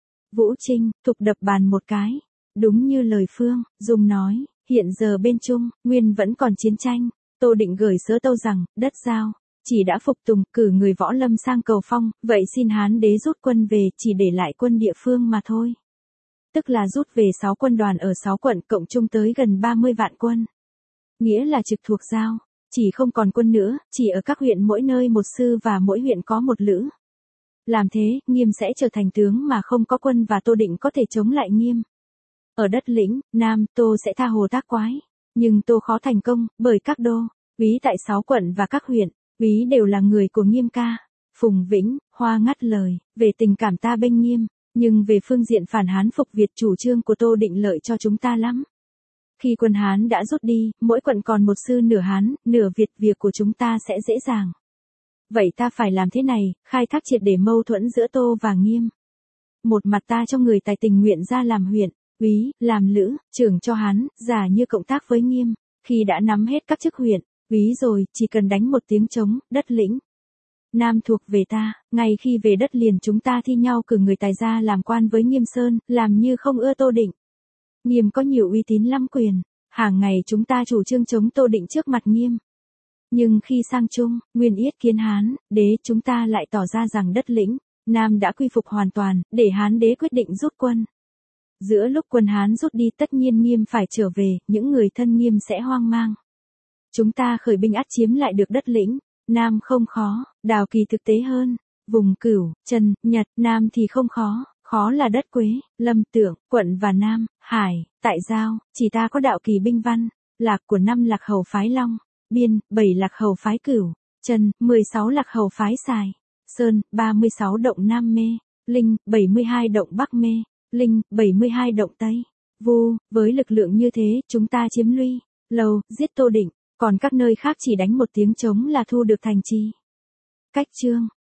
Vũ Trinh, thục đập bàn một cái. Đúng như lời Phương Dung nói, hiện giờ bên Trung Nguyên vẫn còn chiến tranh. Tô Định gửi sớ tâu rằng, đất giao, chỉ đã phục tùng, cử người võ lâm sang cầu phong, vậy xin Hán đế rút quân về, chỉ để lại quân địa phương mà thôi. Tức là rút về 6 quân đoàn ở 6 quận, cộng chung tới gần 30 vạn quân. Nghĩa là trực thuộc giao, chỉ không còn quân nữa, chỉ ở các huyện mỗi nơi một sư và mỗi huyện có một lữ. Làm thế, Nghiêm sẽ trở thành tướng mà không có quân, và Tô Định có thể chống lại Nghiêm. Ở đất lĩnh, Nam, Tô sẽ tha hồ tác quái. Nhưng Tô khó thành công, bởi các đô, úy tại 6 quận và các huyện, úy đều là người của Nghiêm ca. Phùng Vĩnh Hoa ngắt lời, về tình cảm ta bênh Nghiêm, nhưng về phương diện phản Hán phục Việt, chủ trương của Tô Định lợi cho chúng ta lắm. Khi quân Hán đã rút đi, mỗi quận còn một sư nửa Hán, nửa Việt, việc của chúng ta sẽ dễ dàng. Vậy ta phải làm thế này, khai thác triệt để mâu thuẫn giữa Tô và Nghiêm. Một mặt ta cho người tài tình nguyện ra làm huyện, úy, làm lữ, trưởng cho Hán, giả như cộng tác với Nghiêm. Khi đã nắm hết các chức huyện, úy rồi, chỉ cần đánh một tiếng trống, đất lĩnh Nam thuộc về ta. Ngay khi về đất liền, chúng ta thi nhau cử người tài ra làm quan với Nghiêm Sơn, làm như không ưa Tô Định. Nghiêm có nhiều uy tín lắm quyền, hàng ngày chúng ta chủ trương chống Tô Định trước mặt Nghiêm. Nhưng khi sang Trung Nguyên yết kiến Hán đế, chúng ta lại tỏ ra rằng đất lĩnh Nam đã quy phục hoàn toàn, để Hán đế quyết định rút quân. Giữa lúc quân Hán rút đi, tất nhiên Nghiêm phải trở về, những người thân Nghiêm sẽ hoang mang. Chúng ta khởi binh ắt chiếm lại được đất lĩnh Nam không khó, Đào Kỳ thực tế hơn. Vùng Cửu, Trần, Nhật, Nam thì không khó, khó là đất Quế, Lâm Tượng, Quận và Nam, Hải, tại Giao, chỉ ta có đạo kỳ binh văn, lạc của 5 lạc hầu phái Long, Biên, 7 lạc hầu phái Cửu, Trần, 16 lạc hầu phái Sài, Sơn, 36 động Nam Mê, Linh, 72 động Bắc Mê, Linh, 72 động Tây, Vu, với lực lượng như thế, chúng ta chiếm Luy, Lầu, giết Tô Định, còn các nơi khác chỉ đánh một tiếng trống là thu được thành trì. Cách chương